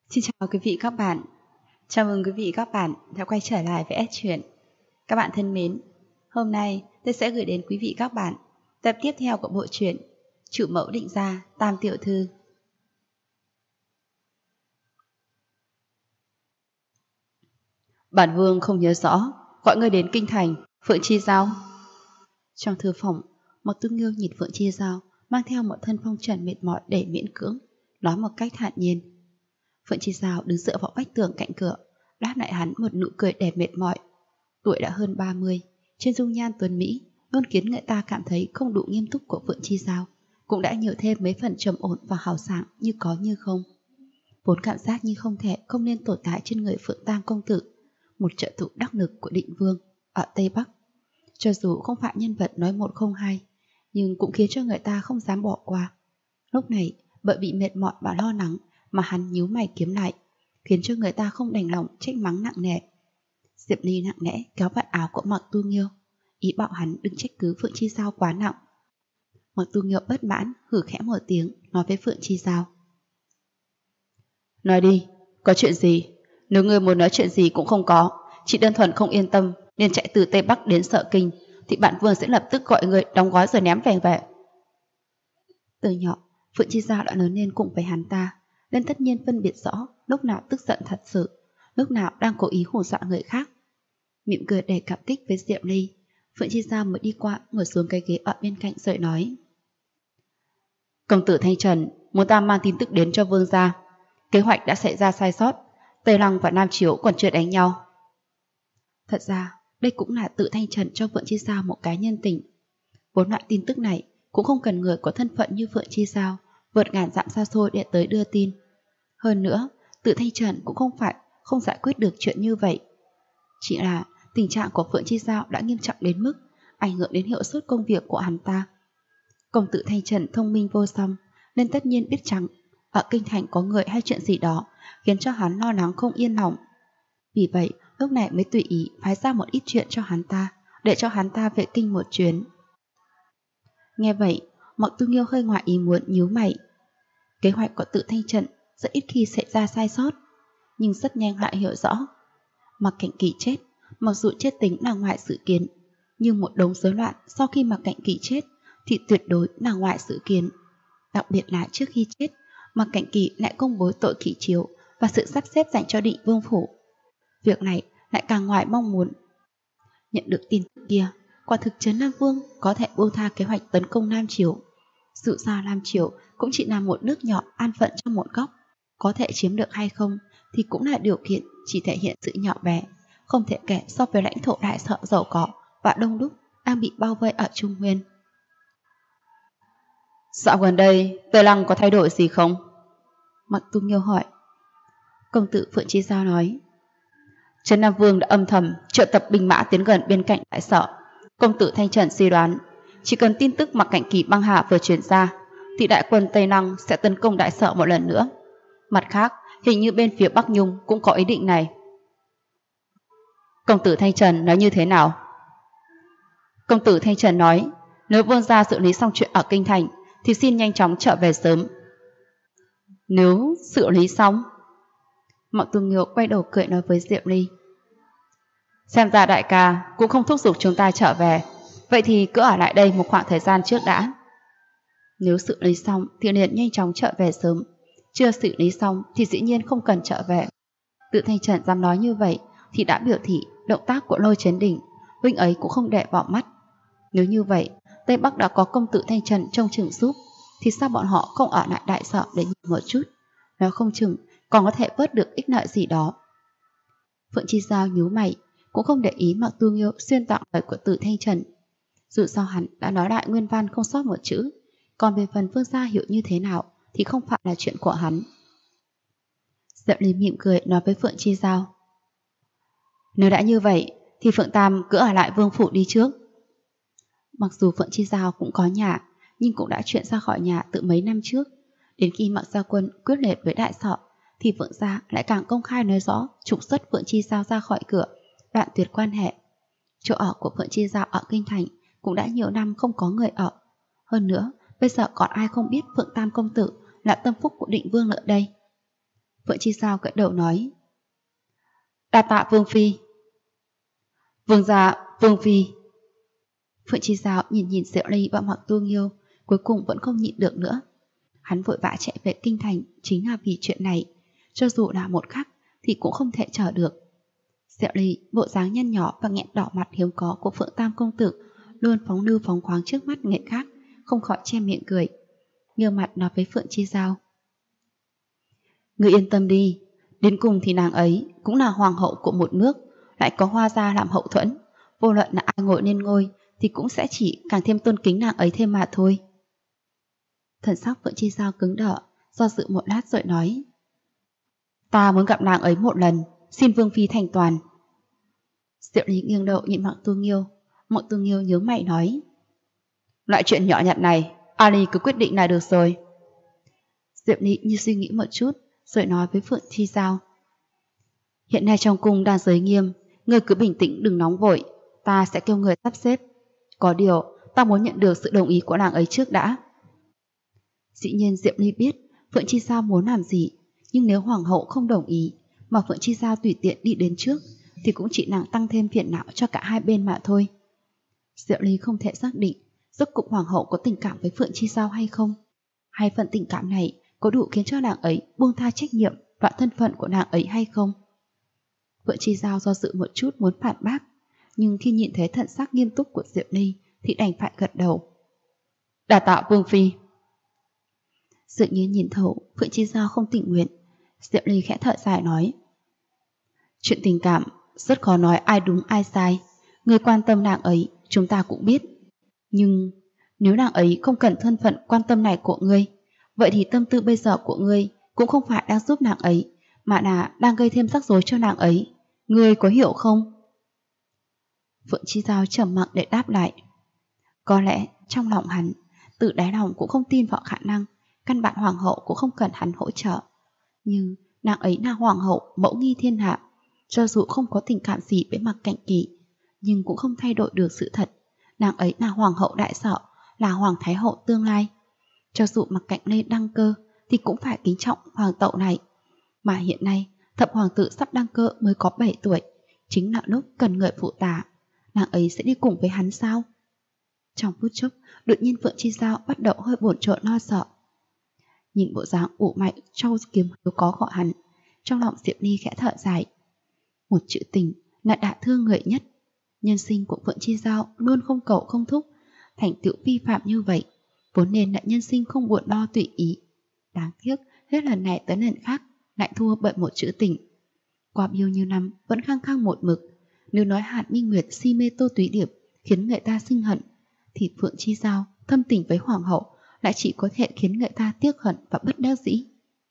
Xin chào quý vị các bạn. Chào mừng quý vị các bạn đã quay trở lại với S Truyện. Các bạn thân mến, hôm nay tôi sẽ gửi đến quý vị các bạn tập tiếp theo của bộ truyện Chủ mẫu định gia Tam tiểu thư. Bản vương không nhớ rõ gọi người đến kinh thành. Phượng Chi Giao. Trong thư phòng, Mộc Tư Nghiêu nhìn Phượng Chi Giao mang theo một thân phong trần mệt mỏi để miễn cưỡng, nói một cách thản nhiên. Phượng Chi Giao đứng dựa vào vách tường cạnh cửa, đáp lại hắn một nụ cười đẹp mệt mỏi. Tuổi đã hơn 30, trên dung nhan tuấn mỹ luôn khiến người ta cảm thấy không đủ nghiêm túc của Phượng Chi Giao, cũng đã nhiều thêm mấy phần trầm ổn và hào sảng như có như không. Vốn cảm giác như không thể không nên tồn tại trên người Phượng Tam công tử, một trợ thủ đắc lực của Định Vương ở Tây Bắc. Cho dù không phải nhân vật nói một không hai, nhưng cũng khiến cho người ta không dám bỏ qua. Lúc này, bởi bị mệt mỏi và lo lắng mà hắn nhíu mày kiếm lại, khiến cho người ta không đành lòng trách mắng nặng nề. Diệp Ly nặng nề kéo vạt áo của Mạc Tu Nghiêu, ý bảo hắn đừng trách cứ Phượng Chi Giao quá nặng. Mạc Tu Nghiêu bất mãn hừ khẽ một tiếng, nói với Phượng Chi Giao: "Nói đi, có chuyện gì? Nếu ngươi muốn nói chuyện gì cũng không có, chỉ đơn thuần không yên tâm nên chạy từ Tây Bắc đến Sở Kinh, thì bản vương sẽ lập tức gọi người đóng gói rồi ném về." Từ nhỏ, Phượng Chi Giao đã lớn lên cùng với hắn ta, nên tất nhiên phân biệt rõ lúc nào tức giận thật sự, lúc nào đang cố ý hù dọa người khác. Mỉm cười đầy cảm kích với Diệp Ly, Phượng Chi Giao mới đi qua ngồi xuống cái ghế ở bên cạnh rồi nói: "Công tử Thanh Trần muốn ta mang tin tức đến cho vương gia. Kế hoạch đã xảy ra sai sót, Tây Lăng và Nam Chiếu còn chưa đánh nhau." Thật ra, đây cũng là tự Thanh Trần cho Phượng Chi Giao một cái nhân tình. Vốn loại tin tức này cũng không cần người có thân phận như Phượng Chi Giao vượt ngàn dặm xa xôi để tới đưa tin. Hơn nữa, tự Thanh Trần cũng không phải không giải quyết được chuyện như vậy. Chỉ là tình trạng của Phượng Chi Giao đã nghiêm trọng đến mức ảnh hưởng đến hiệu suất công việc của hắn ta. Công tử Thanh Trần thông minh vô song, nên tất nhiên biết rằng ở kinh thành có người hay chuyện gì đó khiến cho hắn lo lắng không yên lòng. Vì vậy, lúc này mới tùy ý phái ra một ít chuyện cho hắn ta, để cho hắn ta về kinh một chuyến. Nghe vậy, Mộc Tu Nghiêu hơi ngoài ý muốn nhíu mày. Kế hoạch của tự Thanh Trần rất ít khi xảy ra sai sót, nhưng rất nhanh lại hiểu rõ. Mạc Cảnh Kỳ chết, mặc dù chết tính là ngoài dự kiến, nhưng một đống rối loạn sau khi Mạc Cảnh Kỳ chết thì tuyệt đối là ngoài dự kiến. Đặc biệt là trước khi chết, Mạc Cảnh Kỳ lại công bố tội kỷ chiếu và sự sắp xếp dành cho Định Vương phủ. Việc này lại càng ngoài mong muốn. Nhận được tin kia, quả thực Trấn Nam Vương có thể buông tha kế hoạch tấn công Nam Chiếu. Dù sao Nam Chiếu cũng chỉ là một nước nhỏ an phận trong một góc, có thể chiếm được hay không thì cũng là điều kiện chỉ thể hiện sự nhỏ bé, không thể kể so với lãnh thổ đại sở giàu có và đông đúc đang bị bao vây ở Trung Nguyên. "Dạo gần đây, Tây Lăng có thay đổi gì không?" Mạc Tu Nghiêu hỏi. Công tử Phượng Chi Giao nói: "Trấn Nam Vương đã âm thầm triệu tập binh mã tiến gần bên cạnh đại sở. Công tử Thanh Trần suy đoán, chỉ cần tin tức Mạc Cảnh Kỳ băng hà vừa truyền ra, thì đại quân Tây Lăng sẽ tấn công đại sở một lần nữa. Mặt khác, hình như bên phía Bắc Nhung cũng có ý định này." "Công tử Thanh Trần nói như thế nào?" Công tử Thanh Trần nói, nếu vương gia xử lý xong chuyện ở kinh thành thì xin nhanh chóng trở về sớm. Nếu xử lý xong? Mạc Tu Nghiêu quay đầu cười nói với Diệp Ly: "Xem ra đại ca cũng không thúc giục chúng ta trở về, vậy thì cứ ở lại đây một khoảng thời gian trước đã. Nếu xử lý xong thì liền nhanh chóng trở về sớm, chưa xử lý xong thì dĩ nhiên không cần trở về." Tự Thanh Trần dám nói như vậy thì đã biểu thị động tác của Lôi Chấn Đỉnh huynh ấy cũng không để vào mắt. Nếu như vậy, Tây Bắc đã có công tử Thanh Trần trông chừng giúp, thì sao bọn họ không ở lại đại sở để nhìn một chút, nếu không chừng còn có thể vớt được ích lợi gì đó. Phượng Chi Giao nhíu mày, cũng không để ý Mạc Tu Nghiêu xuyên tạc lời của Tử Thanh Trần. Dù sao hắn đã nói lại nguyên văn không sót một chữ, còn về phần vương gia hiểu như thế nào thì không phải là chuyện của hắn. Diệp Ly mỉm cười nói với Phượng Chi Giao: "Nếu đã như vậy thì Phượng Tam cứ ở lại vương phủ đi trước." Mặc dù Phượng Chi Giao cũng có nhà, nhưng cũng đã chuyển ra khỏi nhà từ mấy năm trước. Đến khi Mạc Gia Quân quyết liệt với đại sở, thì Phượng gia lại càng công khai nói rõ trục xuất Phượng Chi Giao ra khỏi cửa, đoạn tuyệt quan hệ. Chỗ ở của Phượng Chi Giao ở kinh thành cũng đã nhiều năm không có người ở. Hơn nữa, bây giờ còn ai không biết Phượng Tam công tử là tâm phúc của Định Vương nữa đây. Phượng Chi Sao gật đầu nói: Đa tạ Vương Phi. Vương gia, Vương Phi. Phượng Chi Sao nhìn Diệu Ly và Mặc Tu Nghiêu, cuối cùng vẫn không nhịn được nữa. Hắn vội vã chạy về kinh thành chính là vì chuyện này, cho dù là một khắc thì cũng không thể chờ được. Diệu Ly, bộ dáng nhăn nhỏ và nghẹn đỏ mặt hiếm có của Phượng Tam công tử, luôn phóng lưu phóng khoáng trước mắt người khác, không khỏi che miệng cười. Nghiêng mặt nói với Phượng Chi Sao: Ngươi yên tâm đi, đến cùng thì nàng ấy cũng là hoàng hậu của một nước, lại có Hoa gia làm hậu thuẫn, vô luận là ai ngồi lên ngôi thì cũng sẽ chỉ càng thêm tôn kính nàng ấy thêm mà thôi. Thần sắc Phượng Chi Sao cứng đờ, do dự một lát rồi nói: Ta muốn gặp nàng ấy một lần, xin Vương Phi thành toàn. Diệu Ly nghiêng đầu nhìn Mạc Tu Nghiêu. Mạc Tu Nghiêu nhớ mày nói: Loại chuyện nhỏ nhặt này, Ali cứ quyết định là được rồi. Diệu Ly như suy nghĩ một chút, rồi nói với Phượng Chi Sao: Hiện nay trong cung đang giới nghiêm, ngươi cứ bình tĩnh đừng nóng vội, ta sẽ kêu người sắp xếp. Có điều, ta muốn nhận được sự đồng ý của nàng ấy trước đã. Dĩ nhiên Diệu Ly biết Phượng Chi Sao muốn làm gì, nhưng nếu hoàng hậu không đồng ý mà Phượng Chi Sao tùy tiện đi đến trước thì cũng chỉ nàng tăng thêm phiền não cho cả hai bên mà thôi. Diệu Ly không thể xác định rốt cuộc hoàng hậu có tình cảm với Phượng Chi Sao hay không, hay phần tình cảm này có đủ khiến cho nàng ấy buông tha trách nhiệm và thân phận của nàng ấy hay không. Phượng Chi Sao do dự một chút muốn phản bác, nhưng khi nhìn thấy thần sắc nghiêm túc của Diệu Ly thì đành phải gật đầu. Đa tạ Vương Phi. Dường như nhìn thấu Phượng Chi Sao không tình nguyện, Diệu Ly khẽ thở dài nói: Chuyện tình cảm rất khó nói ai đúng ai sai, người quan tâm nàng ấy chúng ta cũng biết, nhưng nếu nàng ấy không cần thân phận quan tâm này của ngươi, vậy thì tâm tư bây giờ của ngươi cũng không phải đang giúp nàng ấy, mà là đang gây thêm rắc rối cho nàng ấy. Ngươi có hiểu không? Phượng Chi Giao trầm mặc để đáp lại. Có lẽ trong lòng hắn, tự đáy lòng cũng không tin vào khả năng căn bản hoàng hậu cũng không cần hắn hỗ trợ. Nhưng nàng ấy là hoàng hậu mẫu nghi thiên hạ, cho dù không có tình cảm gì với Mạc Cảnh Kỳ, nhưng cũng không thay đổi được sự thật. Nàng ấy là hoàng hậu đại sở, là hoàng thái hậu tương lai. Cho dù Mạc Cảnh lên đăng cơ thì cũng phải kính trọng hoàng tậu này. Mà hiện nay thập hoàng tử sắp đăng cơ mới có 7 tuổi, chính là lúc cần người phụ tá. Nàng ấy sẽ đi cùng với hắn sao? Trong phút chốc, đột nhiên Phượng Chi Giao bắt đầu hơi bồn chồn lo sợ. Nhìn bộ dáng ủ mạnh trau kiếm hiếu có của hắn, trong lòng Diệp Ly khẽ thở dài. Một chữ tình là đả thương người nhất. Nhân sinh của Phượng Chi Giao luôn không cầu không thúc, thành tựu vi phạm như vậy, vốn nên là nhân sinh không buồn lo tùy ý. Đáng tiếc hết lần này tới lần khác lại thua bởi một chữ tình. Qua bao nhiêu năm vẫn khăng khăng một mực. Nếu nói Hàn Minh Nguyệt si mê Tô Túy Điệp khiến người ta sinh hận, thì Phượng Chi Giao thâm tình với hoàng hậu lại chỉ có thể khiến người ta tiếc hận và bất đắc dĩ.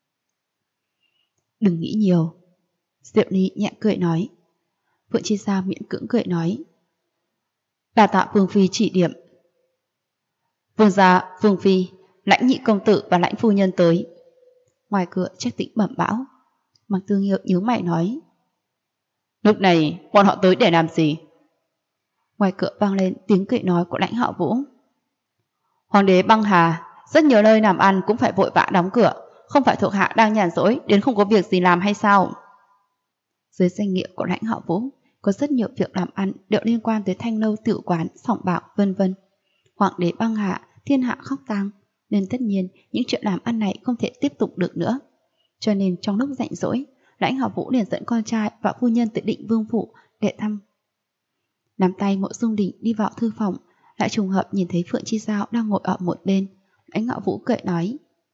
Đừng nghĩ nhiều, Diệu Ly nhẹ cười nói. Phượng Chi Giao miễn cưỡng cười nói: Đa tạ Vương Phi chỉ điểm. Vương gia, Vương Phi, Lãnh nhị công tử và Lãnh phu nhân tới. Ngoài cửa Trách Tĩnh bẩm báo. Mạc Tư Nghiêu nhíu mày nói: Lúc này bọn họ tới để làm gì? Ngoài cửa vang lên tiếng cười nói của Lãnh Hạo Vũ. Hoàng đế băng hà, rất nhiều nơi làm ăn cũng phải vội vã đóng cửa, không phải thuộc hạ đang nhàn rỗi đến không có việc gì làm hay sao? Dưới danh nghĩa của Lãnh Hạo Vũ, có rất nhiều việc làm ăn đều liên quan tới thanh lâu, tiểu quán, sòng bạc, vân vân. Hoàng đế băng hà, thiên hạ khóc tang, nên tất nhiên những chuyện làm ăn này không thể tiếp tục được nữa. Cho nên trong lúc rảnh rỗi, Lãnh Hạo Vũ liền dẫn con trai và phu nhân tới Định Vương phủ để thăm. Nắm tay Mộ Dung Đình đi vào thư phòng, lại trùng hợp nhìn thấy Phượng Chi Giao đang ngồi ở một bên. Lãnh Hạo Vũ cười nói: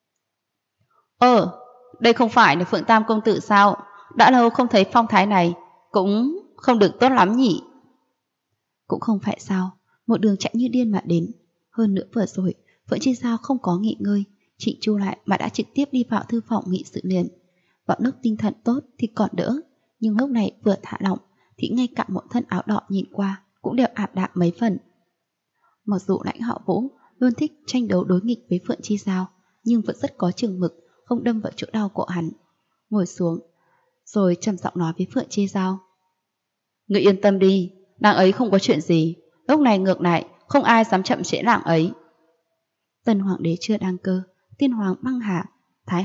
Đây không phải là Phượng Tam công tử sao? Đã lâu không thấy phong thái này, cũng không được tốt lắm nhỉ? Cũng không phải sao, một đường chạy như điên mà đến. Hơn nữa vừa rồi Phượng Chi Giao không có nghỉ ngơi, chỉnh chu lại mà đã trực tiếp đi vào thư phòng nghị sự liền. Vào lúc tinh thần tốt thì còn đỡ, nhưng lúc này vừa thả lỏng thì ngay cả một thân áo đỏ nhìn qua cũng đều ảm đạm mấy phần. Mặc dù Lãnh Hạo Vũ luôn thích tranh đấu đối nghịch với Phượng Chi Giao, nhưng vẫn rất có chừng mực, không đâm vào chỗ đau của hắn. Ngồi xuống rồi trầm giọng nói với Phượng Chi Giao: Ngươi yên tâm đi, nàng ấy không có chuyện gì, lúc này ngược lại không ai dám chậm trễ nàng ấy. Tần hoàng đế chưa đăng cơ, tiên hoàng băng hà, thái hậu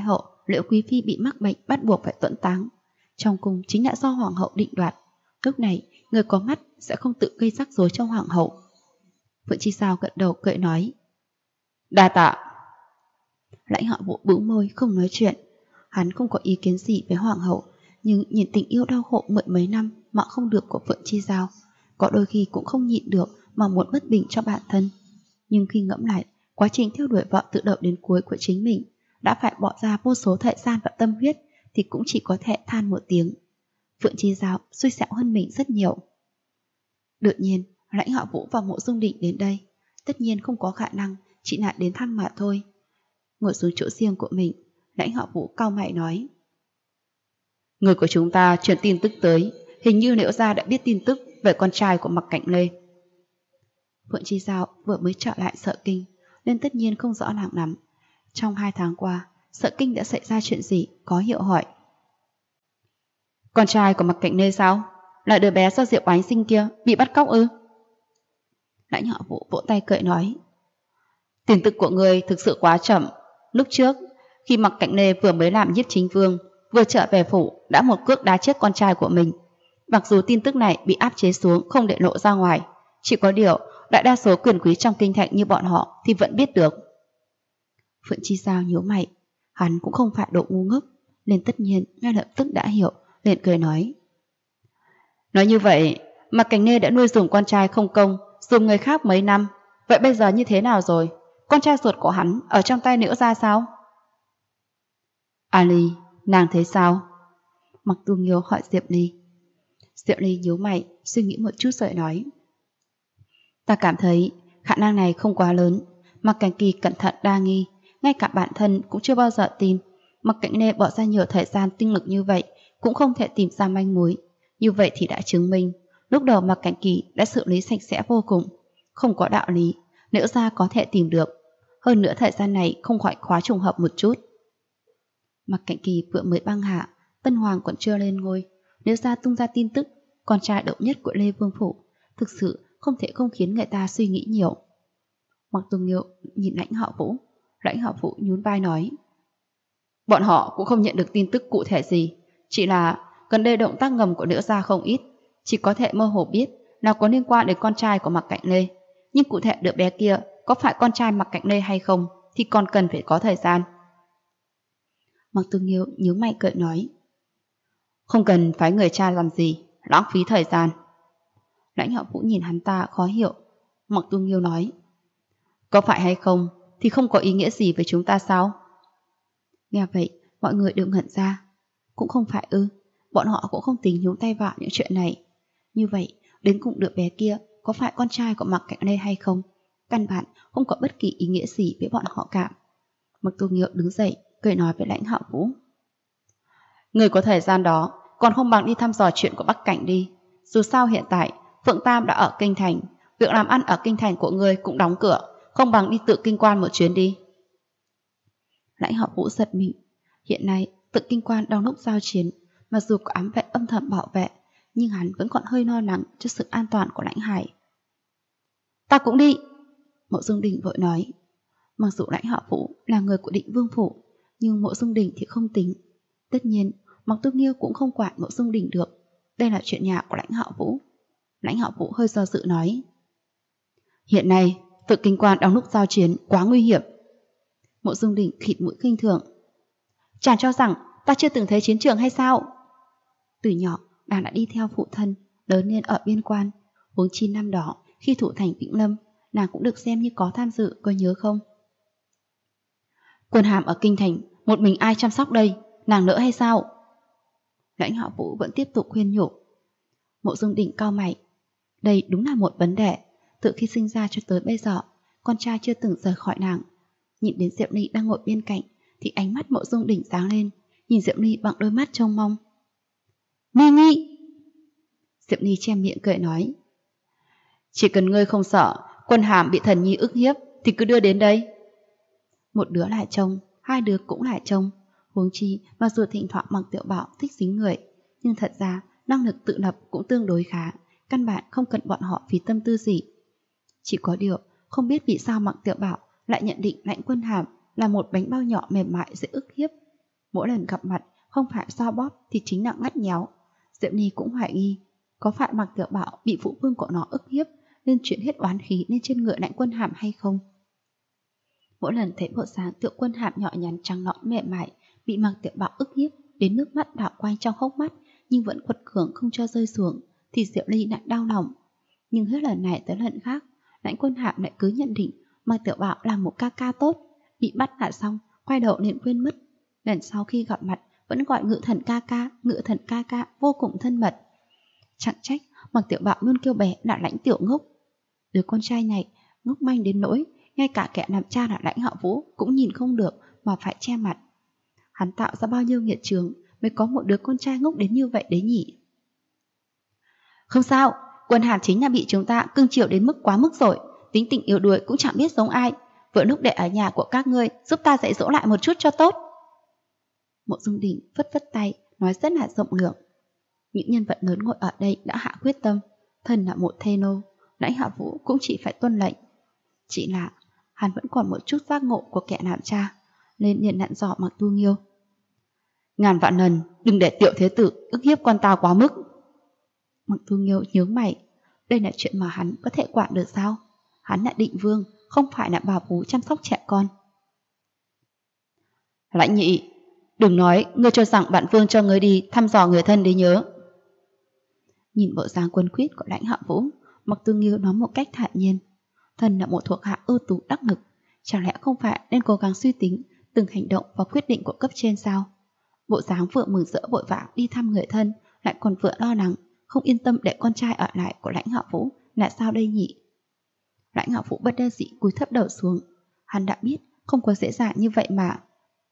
Liễu Quý Phi bị mắc bệnh bắt buộc phải tuẫn táng. Trong cung chính là do hoàng hậu định đoạt. Lúc này, người có mắt sẽ không tự gây rắc rối cho hoàng hậu. Phượng Chi Giao gật đầu cười nói. Đa tạ. Lãnh Hạo Vũ bĩu môi không nói chuyện. Hắn không có ý kiến gì với hoàng hậu, nhưng nhìn tình yêu đau khổ mười mấy năm mà không được của Phượng Chi Giao, có đôi khi cũng không nhịn được mà muốn bất bình cho bản thân. Nhưng khi ngẫm lại, quá trình theo đuổi vợ từ đầu đến cuối của chính mình đã phải bỏ ra vô số thời gian và tâm huyết, thì cũng chỉ có thể than một tiếng. Phượng Chi Giao xui xẻo hơn mình rất nhiều. Đột nhiên, Lãnh Hạo Vũ và Mộ Dung Định đến đây. Tất nhiên không có khả năng, chỉ là đến thăm mà thôi. Ngồi xuống chỗ riêng của mình, Lãnh Hạo Vũ cau mày nói. Người của chúng ta truyền tin tức tới, hình như Liễu gia đã biết tin tức về con trai của Mặc Cảnh Lê. Phượng Chi Giao vừa mới trở lại Sở Kinh, nên tất nhiên không rõ ràng lắm. Trong 2 tháng qua, Sở Kinh đã xảy ra chuyện gì, có hiệu hỏi. Con trai của Mặc Cảnh Lê sao? Là đứa bé do Diệu Oánh sinh kia, bị bắt cóc ư? Lãnh Hạo Vũ vỗ tay cười nói. Tin tức của người thực sự quá chậm. Lúc trước, khi Mặc Cảnh Lê vừa mới làm nhiếp chính vương, vừa trở về phủ, đã một cước đá chết con trai của mình. Mặc dù tin tức này bị áp chế xuống không để lộ ra ngoài, chỉ có điều đại đa số quyền quý trong kinh thành như bọn họ thì vẫn biết được. Phượng Chi Giao nhíu mày, hắn cũng không phải độ ngu ngốc, nên tất nhiên ngay lập tức đã hiểu, liền cười nói. Nói như vậy, Mặc Cảnh Lê đã nuôi dùng con trai không công, dùng người khác mấy năm, vậy bây giờ như thế nào rồi? Con trai ruột của hắn ở trong tay Liễu gia sao? Ali, nàng thấy sao? Mặc Tu Nghiêu hỏi Diệp Ly. Diệp Ly nhíu mày, suy nghĩ một chút rồi nói. Ta cảm thấy khả năng này không quá lớn. Mặc Cảnh Kỳ cẩn thận đa nghi, ngay cả bản thân cũng chưa bao giờ tin. Mặc Cảnh Lê bỏ ra nhiều thời gian tinh lực như vậy cũng không thể tìm ra manh mối. Như vậy thì đã chứng minh lúc đầu Mặc Cảnh Kỳ đã xử lý sạch sẽ vô cùng. Không có đạo lý, Liễu gia có thể tìm được. Hơn nữa thời gian này không khỏi quá trùng hợp một chút. Mặc Cảnh Kỳ vừa mới băng hạ, Tân Hoàng còn chưa lên ngôi. Liễu gia tung ra tin tức con trai độc nhất của Lê Vương Phủ, thực sự không thể không khiến người ta suy nghĩ nhiều. Mặc Tu Nghiêu nhìn Lãnh Hạo Vũ. Lãnh Hạo Vũ nhún vai nói. Bọn họ cũng không nhận được tin tức cụ thể gì, chỉ là gần đây động tác ngầm của Liễu gia không ít, chỉ có thể mơ hồ biết là có liên quan đến con trai của Mặc Cảnh Lê. Nhưng cụ thể đứa bé kia có phải con trai Mặc Cảnh Lê hay không thì còn cần phải có thời gian. Mặc Tu Nghiêu nhíu mày cười nói. Không cần phái người cha làm gì, lãng phí thời gian. Lãnh Hạo Vũ nhìn hắn ta khó hiểu. Mặc Tu Nghiêu nói. Có phải hay không thì không có ý nghĩa gì với chúng ta sao? Nghe vậy, mọi người đều ngẩn ra. Cũng không phải ư, bọn họ cũng không tính nhúng tay vào những chuyện này. Như vậy, đến cùng đứa bé kia có phải con trai của Mặc Cảnh Lê hay không? Căn bản không có bất kỳ ý nghĩa gì với bọn họ cả. Mặc Tu Nghiêu đứng dậy, cười nói với Lãnh Hạo Vũ. Người có thời gian đó, còn không bằng đi thăm dò chuyện của Bắc Cảnh đi. Dù sao hiện tại, Phượng Tam đã ở Kinh Thành, việc làm ăn ở Kinh Thành của người cũng đóng cửa, không bằng đi tự kinh quan một chuyến đi. Lãnh Hạo Vũ giật mình. Hiện nay, tự kinh quan đang lúc giao chiến, mặc dù có ám vệ âm thầm bảo vệ, nhưng hắn vẫn còn hơi lo lắng cho sự an toàn của Lãnh Hải. Ta cũng đi. Mộ Dung Đình vội nói. Mặc dù Lãnh Hạo Vũ là người của Định Vương Phủ, nhưng Mộ Dung Đình thì không tính. Tất nhiên, Mặc Tu Nghiêu cũng không quản Mộ Dung Đình được. Đây là chuyện nhà của Lãnh Hạo Vũ. Lãnh Hạo Vũ hơi do dự nói. Hiện nay, tự kinh quan đang lúc giao chiến quá nguy hiểm. Mộ Dung Đình khịt mũi khinh thường. Chàng cho rằng ta chưa từng thấy chiến trường hay sao? Từ nhỏ, nàng đã đi theo phụ thân, lớn lên ở biên quan. Huống chi năm đó, khi thủ thành Vĩnh Lâm, nàng cũng được xem như có tham dự, có nhớ không? Quân hàm ở kinh thành, một mình ai chăm sóc đây? Nàng nỡ hay sao? Lãnh Hạo Vũ vẫn tiếp tục khuyên nhủ. Mộ Dung Đình cau mày. Đây đúng là một vấn đề. Từ khi sinh ra cho tới bây giờ, con trai chưa từng rời khỏi nàng. Nhìn đến Diệp Ly đang ngồi bên cạnh, thì ánh mắt Mộ Dung Đình sáng lên, nhìn Diệp Ly bằng đôi mắt trông mong. Ni Nhi! Diệp Ly che miệng cười nói. Chỉ cần ngươi không sợ Quân hàm bị thần nhi ức hiếp thì cứ đưa đến đây. Một đứa lại trông, hai đứa cũng lại trông. Huống chi mặc dù thỉnh thoảng Mặc Tiểu Bảo thích dính người, nhưng thật ra năng lực tự lập cũng tương đối khá, căn bản không cần bọn họ phí tâm tư gì. Chỉ có điều không biết vì sao Mặc Tiểu Bảo lại nhận định Lãnh Quân Hàm là một bánh bao nhỏ mềm mại dễ ức hiếp. Mỗi lần gặp mặt, không phải xoa bóp thì chính là ngắt nhéo. Diệu Ni cũng hoài nghi, có phải Mạc Tiểu Bảo bị phụ vương của nó ức hiếp nên chuyển hết oán khí lên trên người Lãnh Quân Hàm hay không? Mỗi lần thấy bộ dáng Tiểu Quân Hàm nhỏ nhắn trắng nõn mềm mại bị Mạc Tiểu Bảo ức hiếp đến nước mắt đảo quanh trong hốc mắt nhưng vẫn quật cường không cho rơi xuống, thì Diệu Ly lại đau lòng. Nhưng hết lần này tới lần khác, Lãnh Quân Hàm lại cứ nhận định Mạc Tiểu Bảo là một ca ca tốt, bị bắt nạt xong quay đầu liền quên mất. Lần sau khi gặp mặt vẫn gọi Ngự Thần ca ca vô cùng thân mật. Chẳng trách Mạc Tiểu Bảo luôn kêu bé là Lãnh Tiểu Ngốc. Đứa con trai này ngốc manh đến nỗi ngay cả kẻ làm cha là Lãnh Hạo Vũ cũng nhìn không được mà phải che mặt. Hắn tạo ra bao nhiêu nghiệt chướng mới có một đứa con trai ngốc đến như vậy đấy nhỉ? Không sao, Quân Hàm chính là bị chúng ta cưng chiều đến mức quá mức rồi, tính tình yếu đuối cũng chẳng biết giống ai. Vừa lúc để ở nhà của các ngươi giúp ta dạy dỗ lại một chút cho tốt. Mộ Dung Đình phất phất tay, nói rất là rộng lượng. Những nhân vật lớn ngồi ở đây đã hạ quyết tâm, thân là một thê nô, Lãnh Hạ Vũ cũng chỉ phải tuân lệnh. Chỉ là hắn vẫn còn một chút giác ngộ của kẻ làm cha, nên liền dặn dò Mạc Tu Nghiêu. Ngàn vạn lần đừng để Tiểu Thế Tử ức hiếp con ta quá mức. Mạc Tu Nghiêu nhướng mày, đây là chuyện mà hắn có thể quản được sao? Hắn là định vương, không phải là bà vú chăm sóc trẻ con. Lãnh Nhị, đừng nói ngươi cho rằng bạn vương cho ngươi đi thăm dò người thân đấy nhớ. Nhìn bộ dáng quân quyết của Lãnh Hạ Vũ, Mạc Tu Nghiêu nói một cách thản nhiên. Thần là một thuộc hạ ưu tú đắc lực, chẳng lẽ không phải nên cố gắng suy tính từng hành động và quyết định của cấp trên sao? Bộ dáng vừa mừng rỡ vội vã đi thăm người thân, lại còn vừa lo lắng, không yên tâm để con trai ở lại của Lãnh Hạ Vũ là sao đây nhỉ? Lãnh Hạ Vũ bất đắc dĩ cúi thấp đầu xuống. Hắn đã biết không có dễ dàng như vậy mà.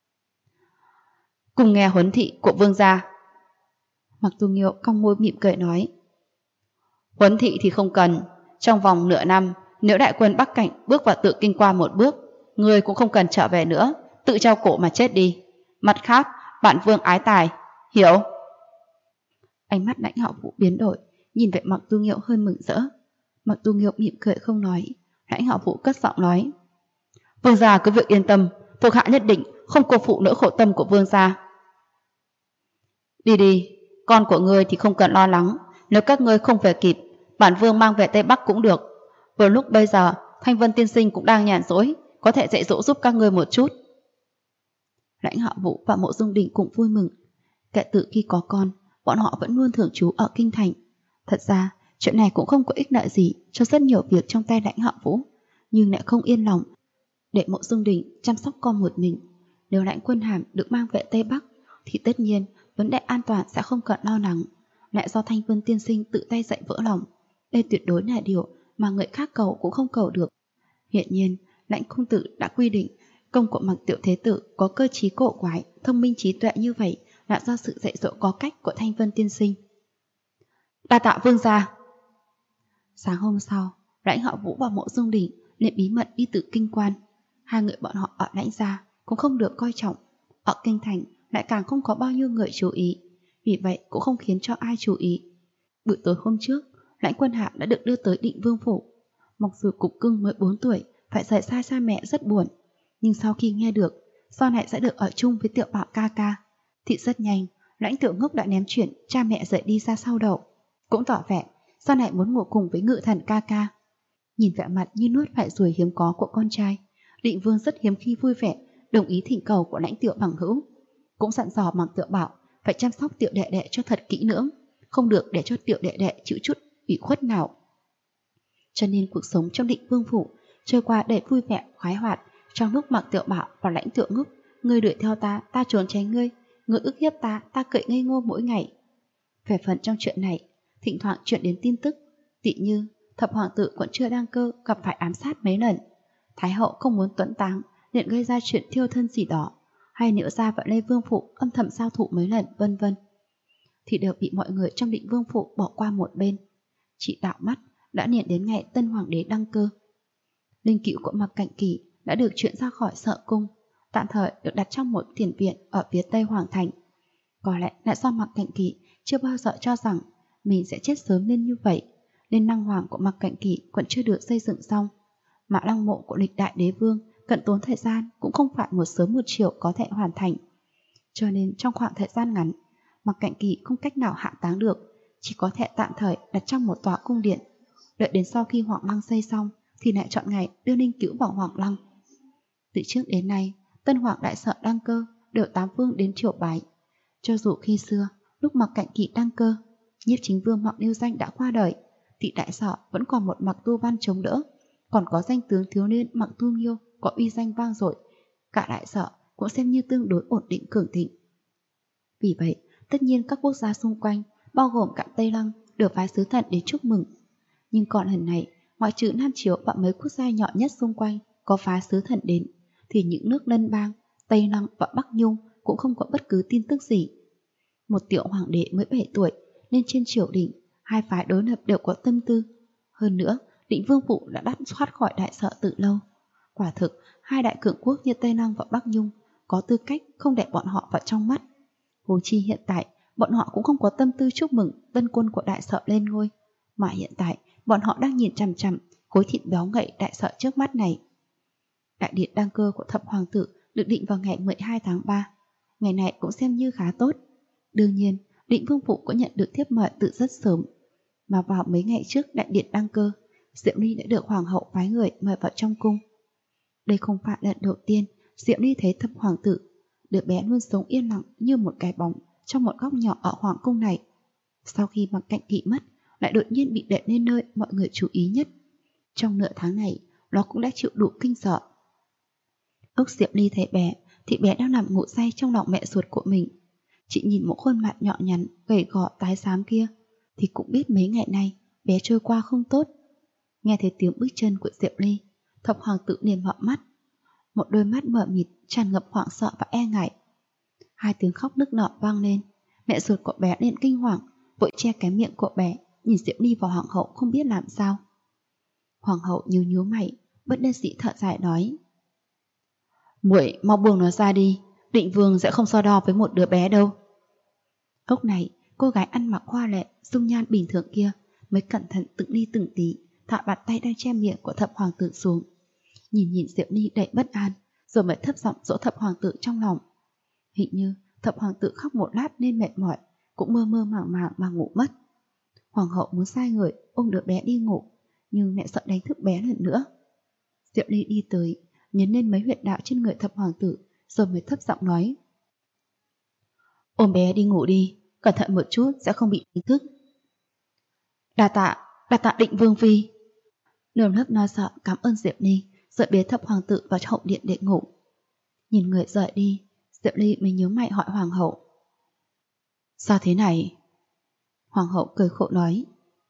Cùng nghe huấn thị của vương gia. Mạc Tu Nghiêu cong môi mỉm cười nói. Huấn thị thì không cần. Trong vòng nửa năm, nếu đại quân Bắc Cảnh bước vào Tự Kinh qua một bước, ngươi cũng không cần trở về nữa, tự treo cổ mà chết đi. Mặt khác, bạn vương ái tài, hiểu? Ánh mắt Lãnh Hạ Vũ biến đổi, nhìn về Mạc Tu Nghiêu hơi mừng rỡ. Mạc Tu Nghiêu mỉm cười không nói. Lãnh Hạ Vũ cất giọng nói. Vương gia cứ việc yên tâm, thuộc hạ nhất định không cô phụ nỗi khổ tâm của vương gia. Đi đi, con của ngươi thì không cần lo lắng, nếu các ngươi không về kịp, bản vương mang về Tây Bắc cũng được. Vừa lúc bây giờ, Thanh Vân tiên sinh cũng đang nhàn rỗi, có thể dạy dỗ giúp các ngươi một chút. Lãnh Hạ Vũ và Mộ Dung Đình cũng vui mừng. Kể từ khi có con, bọn họ vẫn luôn thường trú ở kinh thành. Thật ra, chuyện này cũng không có ích lợi gì cho rất nhiều việc trong tay Lãnh Hạ Vũ, nhưng lại không yên lòng để Mộ Dung Đình chăm sóc con một mình. Nếu Lãnh Quân Hàm được mang về Tây Bắc thì tất nhiên vấn đề an toàn sẽ không cần lo lắng. Lại do Thanh Vân tiên sinh tự tay dạy vỡ lòng, đây tuyệt đối là điều mà người khác cầu cũng không cầu được. Hiện nhiên, Lãnh công tử đã quy định công của Mạc Tiểu Thế Tử có cơ trí cổ quái, thông minh trí tuệ như vậy là do sự dạy dỗ có cách của Thanh Vân tiên sinh. Đa tạ vương gia. Sáng hôm sau, Lãnh Hạ Vũ và Mộ Dung Đình liền bí mật đi Tự Kinh quan. Hai người bọn họ ở Lãnh gia cũng không được coi trọng, ở kinh thành lại càng không có bao nhiêu người chú ý, vì vậy cũng không khiến cho ai chú ý. Buổi tối hôm trước, Lãnh Quân Hàm đã được đưa tới Định Vương phủ. Mặc dù cục cưng mới 4 tuổi phải rời xa cha mẹ rất buồn, nhưng sau khi nghe được sau này sẽ được ở chung với Tiểu Bảo ca ca thì rất nhanh Lãnh Tiểu Ngốc đã ném chuyện cha mẹ rời đi ra sau đầu, cũng tỏ vẻ sau này muốn ngủ cùng với Ngự Thần ca ca. Nhìn vẻ mặt như nuốt phải ruồi hiếm có của con trai, Định Vương rất hiếm khi vui vẻ đồng ý thỉnh cầu của Lãnh Tiểu bằng hữu, cũng dặn dò Mạc Tiểu Bảo phải chăm sóc Tiểu đệ đệ cho thật kỹ lưỡng, không được để cho Tiểu đệ đệ chịu chút ủy khuất nào. Cho nên cuộc sống trong Định Vương phủ trôi qua đầy vui vẻ khoái hoạt. Trong lúc Mạc Tiểu Bảo và Lãnh Tiểu Ngốc, ngươi đuổi theo ta, ta trốn tránh ngươi, ngươi ức hiếp ta, ta cười ngây ngô mỗi ngày. Về phần trong chuyện này, thỉnh thoảng chuyện đến tin tức, tỉ như thập hoàng tử vẫn chưa đăng cơ gặp phải ám sát mấy lần, Thái hậu không muốn tuẫn táng nên gây ra chuyện thiêu thân gì đó, hay Liễu gia và Lê Vương phủ âm thầm giao thủ mấy lần, vân vân, thì đều bị mọi người trong Định Vương phủ bỏ qua một bên. Chỉ đảo mắt đã niệm đến ngày tân hoàng đế đăng cơ. Linh cữu của Mạc Cảnh Kỳ đã được chuyển ra khỏi Sợ Cung, tạm thời được đặt trong một thiền viện ở phía tây hoàng thành. Có lẽ là do Mạc Cảnh Kỳ chưa bao giờ cho rằng mình sẽ chết sớm lên như vậy, nên năng hoàng của Mạc Cảnh Kỳ vẫn chưa được xây dựng xong. Mà lăng mộ của lịch đại đế vương cần tốn thời gian cũng không phải một sớm một chiều có thể hoàn thành. Cho nên trong khoảng thời gian ngắn, Mạc Cạnh Kỳ không cách nào hạ táng được, chỉ có thể tạm thời đặt trong một tòa cung điện. Đợi đến sau khi Hoàng Lăng xây xong thì lại chọn ngày đưa Ninh Cữu vào Hoàng Lăng. Từ trước đến nay, Tân Hoàng đại sợ đăng cơ đều tám vương đến triều bái. Cho dù khi xưa, lúc Mạc Cạnh Kỳ đăng cơ, Nhiếp Chính Vương Mạc Lưu Danh đã qua đời, thì đại sở vẫn còn một Mạc Tu Văn chống đỡ, còn có danh tướng thiếu niên Mạc Tu Nghiêu có uy danh vang dội. Cả đại sở cũng xem như tương đối ổn định cường thịnh. Vì vậy, tất nhiên các quốc gia xung quanh, bao gồm cả Tây Lăng, được phái sứ thần đến chúc mừng. Nhưng còn lần này, ngoại trừ Nam Chiếu và mấy quốc gia nhỏ nhất xung quanh có phái sứ thần đến, thì những nước lân bang, Tây Lăng và Bắc Nhung cũng không có bất cứ tin tức gì. Một tiểu hoàng đế mới 7 tuổi nên trên triều đình, hai phái đối lập đều có tâm tư. Hơn nữa, Định Vương Phủ đã đắt thoát khỏi đại sở từ lâu. Quả thực, hai đại cường quốc như Tây Lăng và Bắc Nhung có tư cách không để bọn họ vào trong mắt. Huống chi hiện tại, bọn họ cũng không có tâm tư chúc mừng tân quân của đại sở lên ngôi, mà hiện tại bọn họ đang nhìn chằm chằm khối thịt béo ngậy đại sở trước mắt này. Đại điện đăng cơ của thập hoàng tử được định vào ngày 12 tháng 3. Ngày này cũng xem như khá tốt. Đương nhiên, Định Vương Phủ có nhận được thiếp mời từ rất sớm. Mà vào mấy ngày trước đại điện đăng cơ, Diệu Ly đã được hoàng hậu phái người mời vào trong cung. Đây không phải lần đầu tiên Diệu Ly thấy thập hoàng tử, đứa bé luôn sống yên lặng như một cái bóng trong một góc nhỏ ở hoàng cung này. Sau khi Mạc Cạnh Kỳ mất, lại đột nhiên bị đẩy lên nơi mọi người chú ý nhất. Trong nửa tháng này, nó cũng đã chịu đủ kinh sợ. Lúc Diệu Ly thấy bé, thì bé đang nằm ngủ say trong lòng mẹ ruột của mình. Chị nhìn một khuôn mặt nhỏ nhắn, gầy gò tái xám kia, thì cũng biết mấy ngày nay bé trôi qua không tốt. Nghe thấy tiếng bước chân của Diệu Ly, thập hoàng tử liền mở mắt. Một đôi mắt mờ mịt tràn ngập hoảng sợ và e ngại. Hai tiếng khóc nức nở vang lên. Mẹ ruột của bé liền kinh hoàng, vội che cái miệng của bé, nhìn Diệu Ly và hoàng hậu không biết làm sao. Hoàng hậu nhíu nhíu mày, bất đắc dĩ thở dài nói: "Muội mau buông nó ra đi, Định Vương sẽ không so đo với một đứa bé đâu." Lúc này, cô gái ăn mặc hoa lệ, dung nhan bình thường kia mới cẩn thận từng ly từng tí thả bàn tay đang che miệng của thập hoàng tử xuống, nhìn Diệu Ly đầy bất an, rồi mới thấp giọng dỗ thập hoàng tử trong lòng. Hình như thập hoàng tử khóc một lát nên mệt mỏi, cũng mơ mơ màng màng mà ngủ mất. Hoàng hậu muốn sai người ôm đứa bé đi ngủ, nhưng mẹ sợ đánh thức bé lần nữa. Diệu Ly đi tới, nhấn lên mấy huyệt đạo trên người thập hoàng tử, rồi mới thấp giọng nói: "Ôm bé đi ngủ đi, cẩn thận một chút sẽ không bị đánh thức." Đa tạ Định Vương phi." Nơm nớp lo sợ cảm ơn Diệu Ly, rồi bế thập hoàng tử vào hậu điện để ngủ. Nhìn người rời đi, Diệu Ly mới nhíu mày hỏi hoàng hậu: "Sao thế này?" Hoàng hậu cười khổ nói: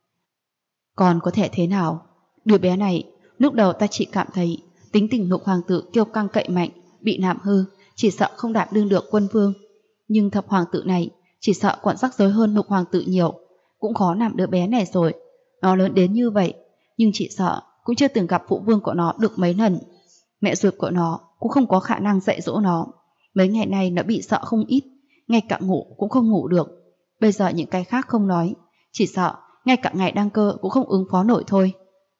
"Còn có thể thế nào? Đứa bé này, lúc đầu ta chỉ cảm thấy tính tình lục hoàng tử kiêu căng cậy mạnh, bị làm hư, chỉ sợ không đảm đương được quân vương. Nhưng thập hoàng tử này chỉ sợ còn rắc rối hơn lục hoàng tử nhiều, cũng khó làm đứa bé này rồi. Nó lớn đến như vậy, nhưng chỉ sợ cũng chưa từng gặp phụ vương của nó được mấy lần. Mẹ ruột của nó cũng không có khả năng dạy dỗ nó. Mấy ngày nay nó bị sợ không ít, ngay cả ngủ cũng không ngủ được. Bây giờ những cái khác không nói, chỉ sợ ngay cả ngày đăng cơ cũng không ứng phó nổi thôi."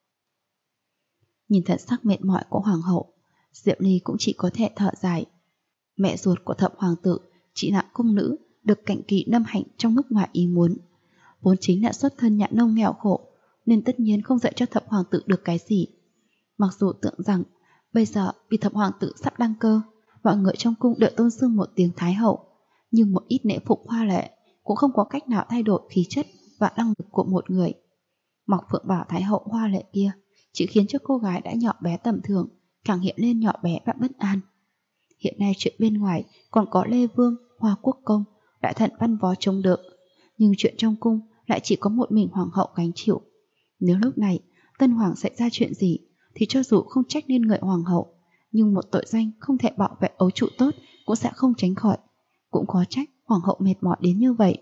Nhìn thần sắc mệt mỏi của hoàng hậu, Diệu Ly cũng chỉ có thể thở dài. Mẹ ruột của thập hoàng tử chỉ là cung nữ được Cạnh Kỳ lâm hạnh trong lúc ngoài ý muốn, vốn chính là xuất thân nhà nông nghèo khổ, nên tất nhiên không dạy cho thập hoàng tử được cái gì. Mặc dù tưởng rằng bây giờ vì thập hoàng tử sắp đăng cơ, mọi người trong cung đều tôn xưng một tiếng thái hậu, nhưng một ít lễ phục hoa lệ cũng không có cách nào thay đổi khí chất và năng lực của một người. Mộc Phượng Bảo thái hậu hoa lệ kia chỉ khiến cho cô gái đã nhỏ bé tầm thường càng hiện lên nhỏ bé và bất an. Hiện nay chuyện bên ngoài còn có Lê Vương, Hoa Quốc Công, đại thần văn võ chống đỡ, nhưng chuyện trong cung lại chỉ có một mình hoàng hậu gánh chịu. Nếu lúc này tân hoàng xảy ra chuyện gì thì cho dù không trách nên người hoàng hậu, nhưng một tội danh không thể bảo vệ ấu trụ tốt cũng sẽ không tránh khỏi. Cũng có trách hoàng hậu mệt mỏi đến như vậy.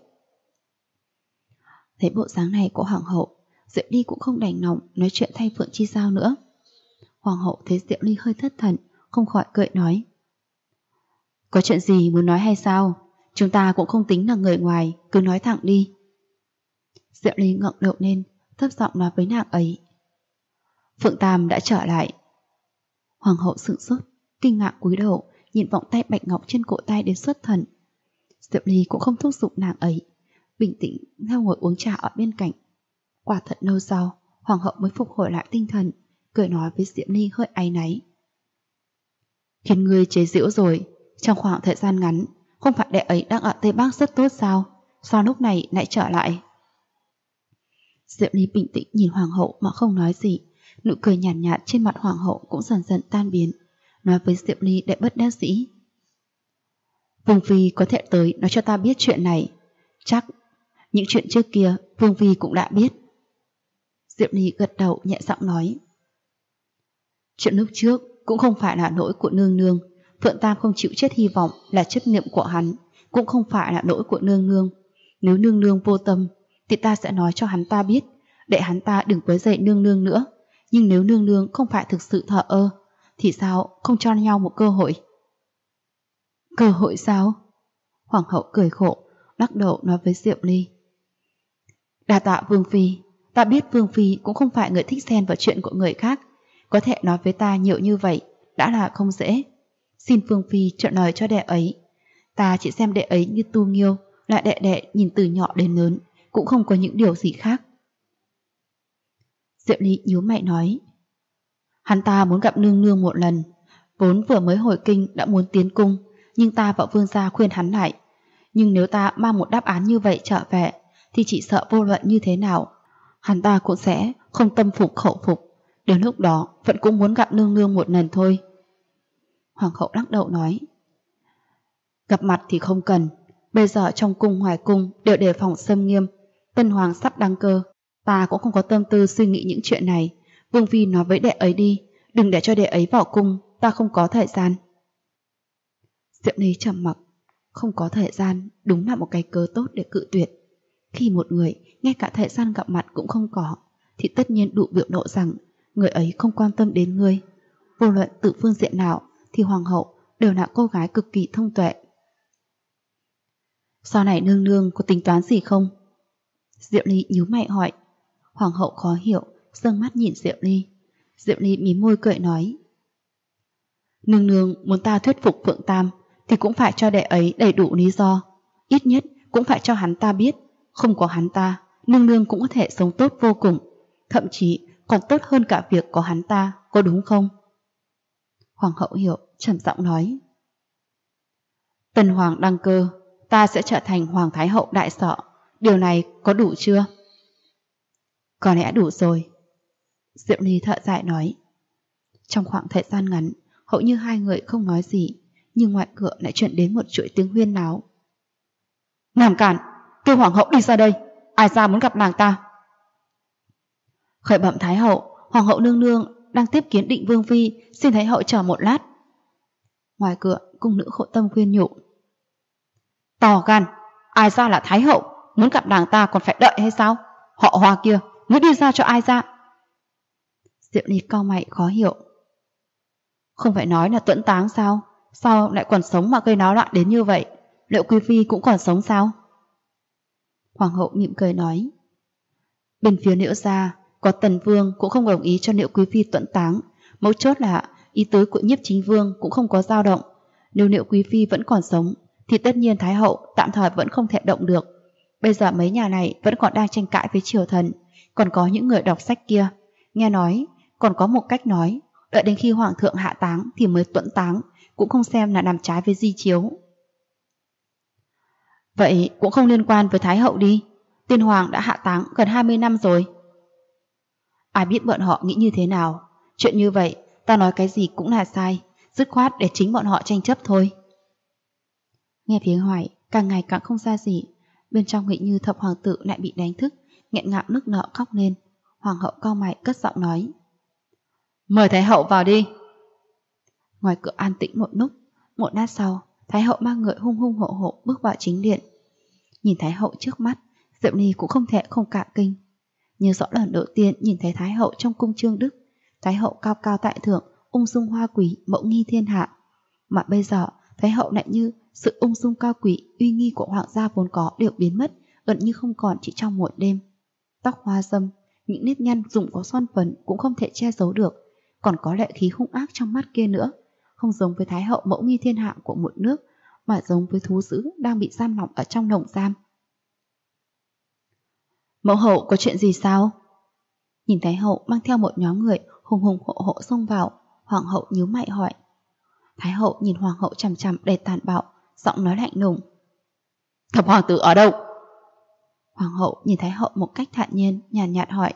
Thấy bộ dáng này của hoàng hậu, Diệu Ly cũng không đành lòng nói chuyện thay Phượng Chi Giao nữa. Hoàng hậu thấy Diệu Ly hơi thất thần, không khỏi cười nói: "Có chuyện gì muốn nói hay sao? Chúng ta cũng không tính là người ngoài, cứ nói thẳng đi." Diệu Ly ngẩng đầu lên, thấp giọng nói với nàng ấy: "Phượng Tam đã trở lại." Hoàng hậu sửng sốt, kinh ngạc cúi đầu, nhìn vòng tay bạch ngọc trên cổ tay đến xuất thần. Diệp Ly cũng không thúc giục nàng ấy, bình tĩnh theo ngồi uống trà ở bên cạnh. Quả thật lâu sau, hoàng hậu mới phục hồi lại tinh thần, cười nói với Diệp Ly hơi áy náy. Khiến ngươi chế giễu rồi, trong khoảng thời gian ngắn, không phải đệ ấy đang ở Tây Bắc rất tốt sao? Sao lúc này lại trở lại? Diệp Ly bình tĩnh nhìn hoàng hậu mà không nói gì, nụ cười nhàn nhạt trên mặt hoàng hậu cũng dần dần tan biến, nói với Diệp Ly để bất đắc dĩ. Vương Phi có thể tới nói cho ta biết chuyện này. Chắc những chuyện trước kia Vương Phi cũng đã biết. Diệp Ly gật đầu nhẹ giọng nói. Chuyện lúc trước cũng không phải là lỗi của nương nương. Phượng Tam không chịu chết hy vọng là trách nhiệm của hắn, cũng không phải là lỗi của nương nương. Nếu nương nương vô tâm thì ta sẽ nói cho hắn ta biết, để hắn ta đừng quấy rầy nương nương nữa. Nhưng nếu nương nương không phải thực sự thờ ơ thì sao không cho nhau một cơ hội? Cơ hội sao? Hoàng hậu cười khổ, lắc đầu nói với Diệp Ly. Đa tạ Vương Phi, ta biết Vương Phi cũng không phải người thích xen vào chuyện của người khác, có thể nói với ta nhiều như vậy đã là không dễ. Xin Vương Phi trợ lời cho đệ ấy. Ta chỉ xem đệ ấy như tu nghiêu, là đệ đệ nhìn từ nhỏ đến lớn, cũng không có những điều gì khác. Diệp Ly nhíu mày nói. Hắn ta muốn gặp nương nương một lần, vốn vừa mới hồi kinh đã muốn tiến cung, nhưng ta và Vương gia khuyên hắn lại. Nhưng nếu ta mang một đáp án như vậy trở về, thì chỉ sợ vô luận như thế nào, hắn ta cũng sẽ không tâm phục khẩu phục. Đến lúc đó vẫn cũng muốn gặp nương nương một lần thôi. Hoàng hậu lắc đầu nói. Gặp mặt thì không cần, bây giờ trong cung ngoài cung đều đề phòng xâm nghiêm. Tân hoàng sắp đăng cơ, ta cũng không có tâm tư suy nghĩ những chuyện này. Vương Phi nói với đệ ấy đi, đừng để cho đệ ấy vào cung, ta không có thời gian. Diệp Ly trầm mặc. Không có thời gian đúng là một cái cớ tốt để cự tuyệt. Khi một người ngay cả thời gian gặp mặt cũng không có, thì tất nhiên đủ biểu lộ rằng người ấy không quan tâm đến ngươi. Vô luận từ phương diện nào thì hoàng hậu đều là cô gái cực kỳ thông tuệ. Sau này nương nương có tính toán gì không? Diệp Ly nhíu mày hỏi. Hoàng hậu khó hiểu, giương mắt nhìn Diệp Ly. Diệp Ly mím môi cười nói. Nương nương muốn ta thuyết phục Phượng Tam thì cũng phải cho đệ ấy đầy đủ lý do. Ít nhất cũng phải cho hắn ta biết, không có hắn ta, nương nương cũng có thể sống tốt vô cùng, thậm chí còn tốt hơn cả việc có hắn ta, có đúng không? Hoàng hậu hiểu, trầm giọng nói. Tần hoàng đăng cơ, ta sẽ trở thành hoàng thái hậu đại sọ, điều này có đủ chưa? Có lẽ đủ rồi. Diệp Ly thở dài nói. Trong khoảng thời gian ngắn, hầu như hai người không nói gì, nhưng ngoài cửa lại truyền đến một chuỗi tiếng huyên náo. Làm cản, kêu hoàng hậu đi ra đây, ai ra muốn gặp nàng ta? Khởi bẩm thái hậu, hoàng hậu nương nương đang tiếp kiến Định Vương Phi, xin thái hậu chờ một lát. Ngoài cửa, cung nữ Khổ Tâm khuyên nhủ. To gan, ai ra là thái hậu, muốn gặp nàng ta còn phải đợi hay sao? Họ Hoa kia, ngươi đi ra cho ai ra? Diệp Ly cau mày khó hiểu. Không phải nói là Tuẫn Táng sao? Sao lại còn sống mà gây náo loạn đến như vậy? Liệu Quý Phi cũng còn sống sao? Hoàng hậu mỉm cười nói. Bên phía Liễu gia, có Tần Vương cũng không đồng ý cho Liễu Quý Phi Tuẫn Táng. Mấu chốt là ý tứ của Nhiếp Chính Vương cũng không có dao động. Nếu Liễu Quý Phi vẫn còn sống thì tất nhiên Thái hậu tạm thời vẫn không thể động được. Bây giờ mấy nhà này vẫn còn đang tranh cãi với triều thần. Còn có những người đọc sách kia, nghe nói còn có một cách nói, đợi đến khi hoàng thượng hạ táng thì mới tuẫn táng, cũng không xem là làm trái với di chiếu. Vậy cũng không liên quan với Thái hậu đi, tiên hoàng đã hạ táng gần 20 năm rồi. Ai biết bọn họ nghĩ như thế nào, chuyện như vậy ta nói cái gì cũng là sai, dứt khoát để chính bọn họ tranh chấp thôi. Nghe phía ngoài càng ngày càng không ra gì, bên trong nghĩ như thập hoàng tử lại bị đánh thức, nghẹn ngào nức nở khóc lên. Hoàng hậu cau mày cất giọng nói. Mời Thái hậu vào đi. Ngoài cửa an tĩnh một lúc, một lát sau, Thái hậu mang người hung hung hổ hổ bước vào chính điện. Nhìn Thái hậu trước mắt, Diệp Ly cũng không thể không cả kinh. Nhớ rõ lần đầu tiên nhìn thấy Thái hậu trong cung Trương Đức, Thái hậu cao cao tại thượng, ung dung hoa quý, mẫu nghi thiên hạ. Mà bây giờ, Thái hậu lại như sự ung dung cao quý, uy nghi của hoàng gia vốn có đều biến mất, gần như không còn chỉ trong một đêm. Tóc hoa râm, những nếp nhăn dùng có son phấn cũng không thể che giấu được, còn có lệ khí hung ác trong mắt kia nữa, không giống với Thái hậu mẫu nghi thiên hạ của một nước, mà giống với thú dữ đang bị giam lỏng ở trong lồng giam. Mẫu hậu có chuyện gì sao? Nhìn Thái hậu mang theo một nhóm người hùng hùng hộ hộ xông vào, hoàng hậu nhíu mày hỏi. Thái hậu nhìn hoàng hậu chằm chằm đầy tàn bạo, giọng nói lạnh lùng. Thập hoàng tử ở đâu? Hoàng hậu nhìn Thái hậu một cách thản nhiên, nhàn nhạt hỏi.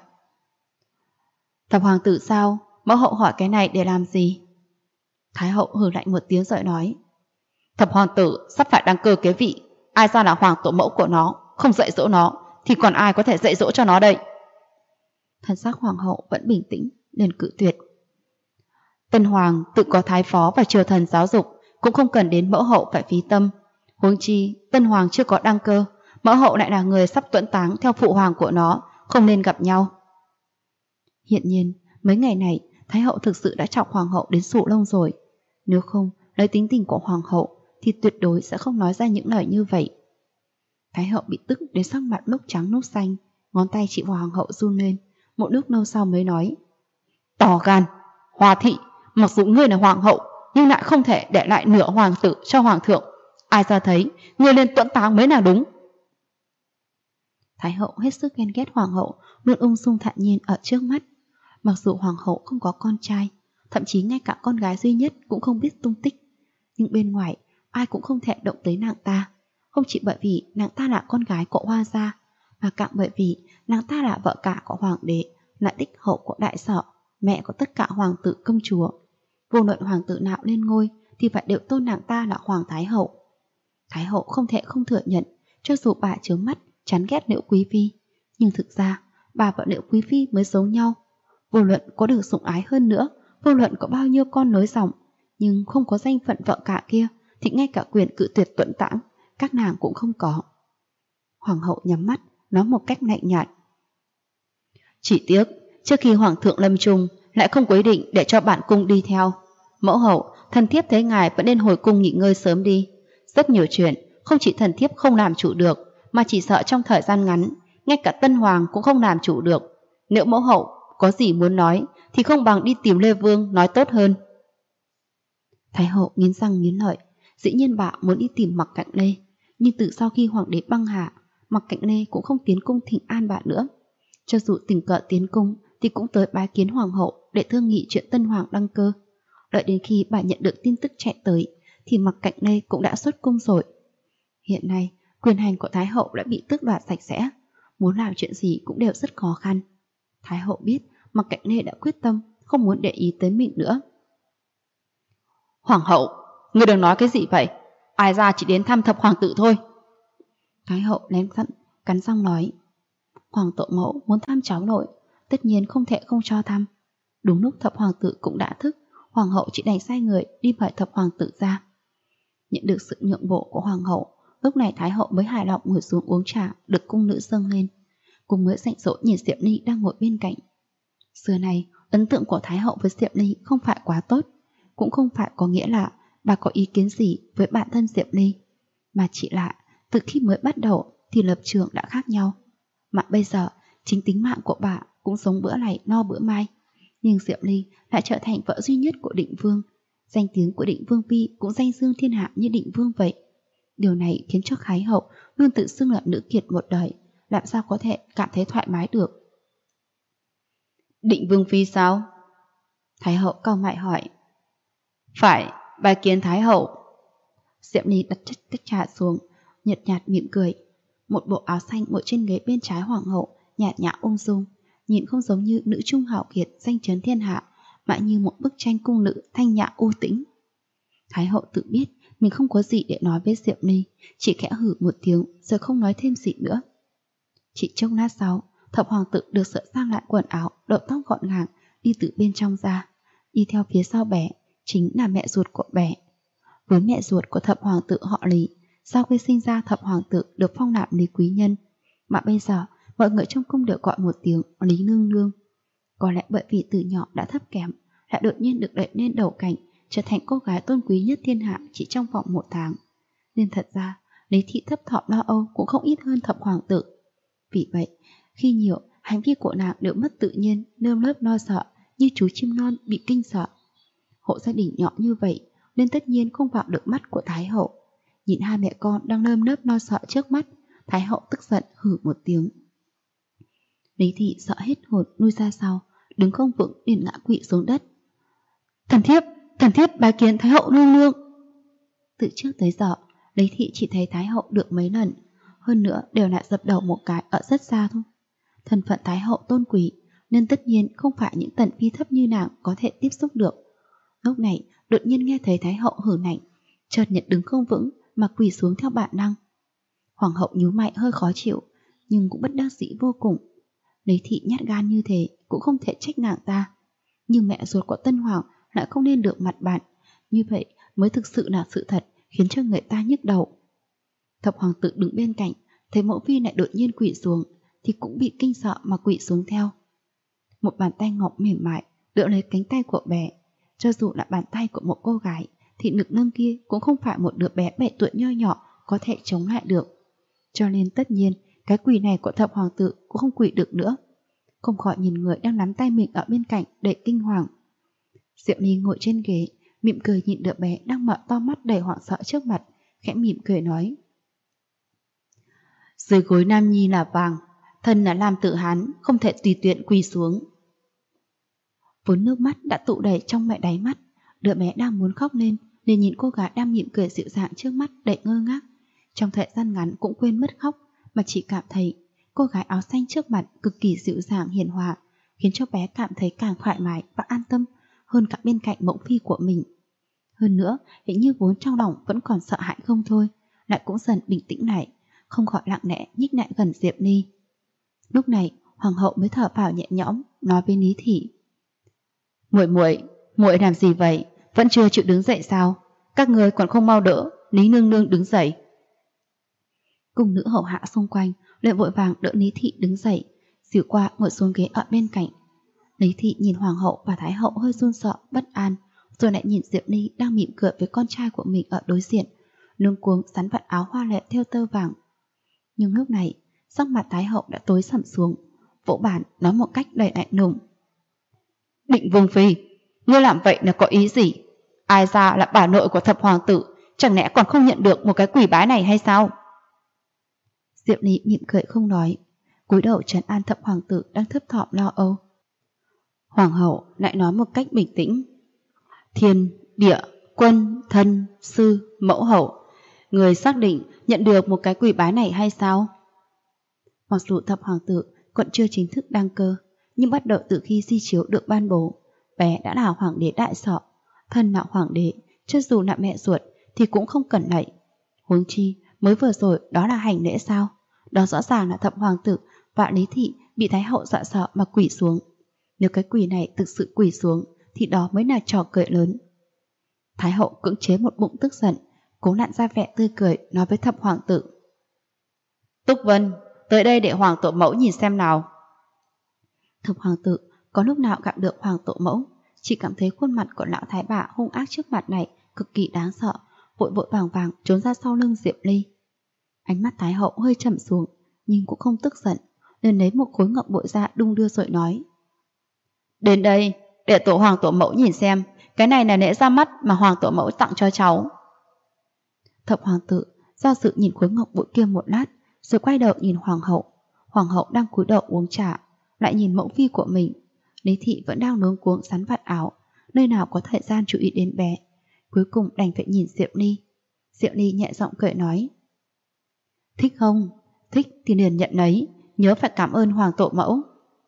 Thập hoàng tử sao? Mẫu hậu hỏi cái này để làm gì? Thái hậu hừ lạnh một tiếng rồi nói. Thập hoàng tử sắp phải đăng cơ kế vị, ai ra là hoàng tổ mẫu của nó, không dạy dỗ nó, thì còn ai có thể dạy dỗ cho nó đây? Thần sắc hoàng hậu vẫn bình tĩnh, liền cự tuyệt. Tân hoàng tự có thái phó và triều thần giáo dục, cũng không cần đến mẫu hậu phải phí tâm. Huống chi tân hoàng chưa có đăng cơ, mẫu hậu lại là người sắp tuẫn táng theo phụ hoàng của nó, không nên gặp nhau. Hiện nhiên mấy ngày này Thái hậu thực sự đã chọc hoàng hậu đến sụ lông rồi. Nếu không lấy tính tình của hoàng hậu thì tuyệt đối sẽ không nói ra những lời như vậy. Thái hậu bị tức đến sắc mặt lúc trắng lúc xanh, ngón tay chỉ vào hoàng hậu run lên. Một lúc lâu sau mới nói. To gan, Hoa thị, mặc dù ngươi là hoàng hậu nhưng lại không thể để lại nửa hoàng tử cho hoàng thượng. Ai ra thấy ngươi lên tuẫn táng mới là đúng. Thái hậu hết sức ghen ghét hoàng hậu luôn ung dung thản nhiên ở trước mắt. Mặc dù hoàng hậu không có con trai, thậm chí ngay cả con gái duy nhất cũng không biết tung tích, nhưng bên ngoài ai cũng không thể động tới nàng ta. Không chỉ bởi vì nàng ta là con gái của Hoa gia, mà càng bởi vì nàng ta là vợ cả của hoàng đế, là đích hậu của đại sở, mẹ của tất cả hoàng tử công chúa. Vô luận hoàng tử nào lên ngôi thì phải đều tôn nàng ta là hoàng thái hậu. Thái hậu không thể không thừa nhận, cho dù bà chướng mắt chán ghét Liễu quý phi, nhưng thực ra bà và Liễu quý phi mới giống nhau. Vô luận có được sủng ái hơn nữa, vô luận có bao nhiêu con nối dòng, nhưng không có danh phận vợ cả kia thì ngay cả quyền cự tuyệt tuẫn táng các nàng cũng không có. Hoàng hậu nhắm mắt nói một cách lạnh nhạt. Chỉ tiếc trước khi hoàng thượng lâm chung lại không quy định để cho bản cung đi theo. Mẫu hậu, thần thiếp thấy ngài vẫn nên hồi cung nghỉ ngơi sớm đi. Rất nhiều chuyện không chỉ thần thiếp không làm chủ được, mà chỉ sợ trong thời gian ngắn ngay cả tân hoàng cũng không làm chủ được. Nếu mẫu hậu có gì muốn nói thì không bằng đi tìm Lê Vương nói tốt hơn. Thái hậu nghiến răng nghiến lợi. Dĩ nhiên bà muốn đi tìm Mặc Cạnh Lê, nhưng từ sau khi hoàng đế băng hà, Mặc Cạnh Lê cũng không tiến cung thỉnh an bà nữa. Cho dù tình cờ tiến cung thì cũng tới bái kiến hoàng hậu để thương nghị chuyện tân hoàng đăng cơ. Đợi đến khi bà nhận được tin tức chạy tới thì Mặc Cạnh Lê cũng đã xuất cung rồi. Hiện nay quyền hành của Thái hậu đã bị tước đoạt sạch sẽ, muốn làm chuyện gì cũng đều rất khó khăn. Thái hậu biết Mặc Cạnh Lê đã quyết tâm không muốn để ý tới mình nữa. Hoàng hậu, ngươi đừng nói cái gì vậy? Ai ra chỉ đến thăm thập hoàng tử thôi. Thái hậu lén cắn răng nói. Hoàng tổ mẫu muốn thăm cháu nội, tất nhiên không thể không cho thăm. Đúng lúc thập hoàng tử cũng đã thức, hoàng hậu chỉ đành sai người đi mời thập hoàng tử ra. Nhận được sự nhượng bộ của hoàng hậu, lúc này Thái hậu mới hài lòng ngồi xuống uống trà được cung nữ dâng lên. Cùng mới rảnh rỗi nhìn Diệp Ly đang ngồi bên cạnh. Xưa này ấn tượng của Thái hậu với Diệp Ly không phải quá tốt, cũng không phải có nghĩa là bà có ý kiến gì với bản thân Diệp Ly, mà chỉ là từ khi mới bắt đầu thì lập trường đã khác nhau. Mà bây giờ chính tính mạng của bà cũng sống bữa này no bữa mai, nhưng Diệp Ly lại trở thành vợ duy nhất của Định Vương. Danh tiếng của Định Vương phi cũng danh dương thiên hạ như Định Vương vậy. Điều này khiến cho Thái hậu luôn tự xưng là nữ kiệt một đời, làm sao có thể cảm thấy thoải mái được. Định Vương phi sao? Thái hậu cau mày hỏi. Phải, bài kiến Thái hậu. Diệp Ly đặt tách trà xuống, nhợt nhạt mỉm cười. Một bộ áo xanh ngồi trên ghế bên trái hoàng hậu, nhạt nhã ung dung, nhìn không giống như nữ trung hào kiệt danh chấn thiên hạ, mà như một bức tranh cung nữ thanh nhã u tĩnh. Thái hậu tự biết mình không có gì để nói với Diệp Ly, chỉ khẽ hử một tiếng rồi không nói thêm gì nữa. Chỉ chốc lát sau, thập hoàng tử được sửa sang lại quần áo, đầu tóc gọn gàng, đi từ bên trong ra. Đi theo phía sau bé chính là mẹ ruột của bé. Với mẹ ruột của thập hoàng tử họ Lý, sau khi sinh ra thập hoàng tử được phong làm Lý quý nhân, mà bây giờ mọi người trong cung được gọi một tiếng Lý nương nương. Có lẽ bởi vì từ nhỏ đã thấp kém, lại đột nhiên được đẩy lên đầu cảnh, trở thành cô gái tôn quý nhất thiên hạ chỉ trong vòng 1 tháng. Nên thật ra Lý thị thấp thỏm lo âu cũng không ít hơn thập hoàng tử. Vì vậy, khi nhiều hành vi của nàng đều mất tự nhiên, nơm nớp lo sợ như chú chim non bị kinh sợ. Hộ gia đình nhỏ như vậy nên tất nhiên không vào được mắt của Thái hậu. Nhìn hai mẹ con đang nơm nớp lo sợ trước mắt, Thái hậu tức giận hử một tiếng. Lý thị sợ hết hồn lui ra sau, đứng không vững liền ngã quỵ xuống đất. Thần thiếp bái kiến Thái hậu nương nương. Từ trước tới giờ, Lý thị chỉ thấy Thái hậu được mấy lần, hơn nữa đều lại dập đầu một cái ở rất xa thôi. Thân phận Thái hậu tôn quý, nên tất nhiên không phải những tần phi thấp như nàng có thể tiếp xúc được. Lúc này, đột nhiên nghe thấy Thái hậu hử lạnh, chợt nhận đứng không vững mà quỳ xuống theo bản năng. Hoàng hậu nhíu mày hơi khó chịu, nhưng cũng bất đắc dĩ vô cùng. Lý thị nhát gan như thế cũng không thể trách nàng ta, nhưng mẹ ruột của Tân Hoàng lại không nên được mặt bạn, như vậy mới thực sự là sự thật khiến cho người ta nhức đầu. Thập hoàng tử đứng bên cạnh, thấy mẫu phi lại đột nhiên quỳ xuống, thì cũng bị kinh sợ mà quỳ xuống theo. Một bàn tay ngọc mềm mại đỡ lấy cánh tay của bé, cho dù là bàn tay của một cô gái, thì lực nâng kia cũng không phải một đứa bé 7 tuổi nho nhỏ có thể chống lại được. Cho nên tất nhiên cái quỳ này của thập hoàng tử cũng không quỳ được nữa. Không khỏi nhìn người đang nắm tay mình ở bên cạnh đầy kinh hoàng. Diệu Ly ngồi trên ghế, mỉm cười nhìn đứa bé đang mở to mắt đầy hoảng sợ trước mặt, khẽ mỉm cười nói: dưới gối nam nhi là vàng, thân là Lam Tử Hán, không thể tùy tiện quỳ xuống. Vốn nước mắt đã tụ đầy trong mẹ đáy mắt, đứa bé đang muốn khóc lên, nên nhìn cô gái đang mỉm cười dịu dàng trước mắt đầy ngơ ngác. Trong thời gian ngắn cũng quên mất khóc, mà chỉ cảm thấy cô gái áo xanh trước mặt cực kỳ dịu dàng hiền hòa, khiến cho bé cảm thấy càng thoải mái và an tâm hơn cả bên cạnh mẫu phi của mình. Hơn nữa, hình như vốn trong lòng vẫn còn sợ hãi không thôi, lại cũng dần bình tĩnh lại, không khỏi lặng lẽ nhích lại gần Diệp Ly. Lúc này, hoàng hậu mới thở phào nhẹ nhõm, nói với Lý thị: muội làm gì vậy? Vẫn chưa chịu đứng dậy sao? Các người còn không mau đỡ Lý nương nương đứng dậy. Cung nữ hầu hạ xung quanh lại vội vàng đỡ Lý thị đứng dậy, dìu qua ngồi xuống ghế ở bên cạnh. Lý thị nhìn hoàng hậu và thái hậu hơi run sợ bất an, rồi lại nhìn Diệp Ly đang mỉm cười với con trai của mình ở đối diện, luống cuống sắn vạt áo hoa lệ theo tơ vàng. Nhưng lúc này, sắc mặt thái hậu đã tối sầm xuống, vỗ bàn nói một cách đầy lạnh lùng: Định vương phi, ngươi làm vậy là có ý gì? Ai ra là bà nội của thập hoàng tử, chẳng lẽ còn không nhận được một cái quỳ bái này hay sao? Diệp Ly mỉm cười không nói, cúi đầu trấn an thập hoàng tử đang thấp thỏm lo âu. Hoàng hậu lại nói một cách bình tĩnh: Thiên, địa, quân, thân, sư, mẫu hậu, người xác định nhận được một cái quỳ bái này hay sao? Mặc dù thập hoàng tử còn chưa chính thức đăng cơ, nhưng bắt đầu từ khi di chiếu được ban bố, bé đã là hoàng đế đại sọ. Thân là hoàng đế, cho dù là mẹ ruột thì cũng không cần lạy. Huống chi mới vừa rồi đó là hành lễ sao? Đó rõ ràng là thập hoàng tử và Lý thị bị thái hậu dọa sợ mà quỳ xuống. Nếu cái quỳ này thực sự quỳ xuống thì đó mới là trò cười lớn. Thái hậu cưỡng chế một bụng tức giận, cố nặn ra vẻ tươi cười nói với thập hoàng tử: Túc Vân, tới đây để hoàng tổ mẫu nhìn xem nào. Thập hoàng tử có lúc nào gặp được hoàng tổ mẫu, chỉ cảm thấy khuôn mặt của lão thái bà hung ác trước mặt này cực kỳ đáng sợ, vội vội vàng vàng trốn ra sau lưng Diệp Ly. Ánh mắt thái hậu hơi trầm xuống, nhưng cũng không tức giận, nên lấy một khối ngọc bội ra đung đưa rồi nói: Đến đây, để tổ hoàng tổ mẫu nhìn xem, cái này là lễ ra mắt mà hoàng tổ mẫu tặng cho cháu. Thập hoàng tử do dự nhìn khối ngọc bội kia một lát, rồi quay đầu nhìn hoàng hậu. Hoàng hậu đang cúi đầu uống trà, lại nhìn mẫu phi của mình. Lý thị vẫn đang luống cuống sắn vạt áo, nơi nào có thời gian chú ý đến bé. Cuối cùng đành phải nhìn Diệp Ly. Diệp Ly nhẹ giọng cười nói: Thích không? Thích thì liền nhận lấy, nhớ phải cảm ơn hoàng tổ mẫu.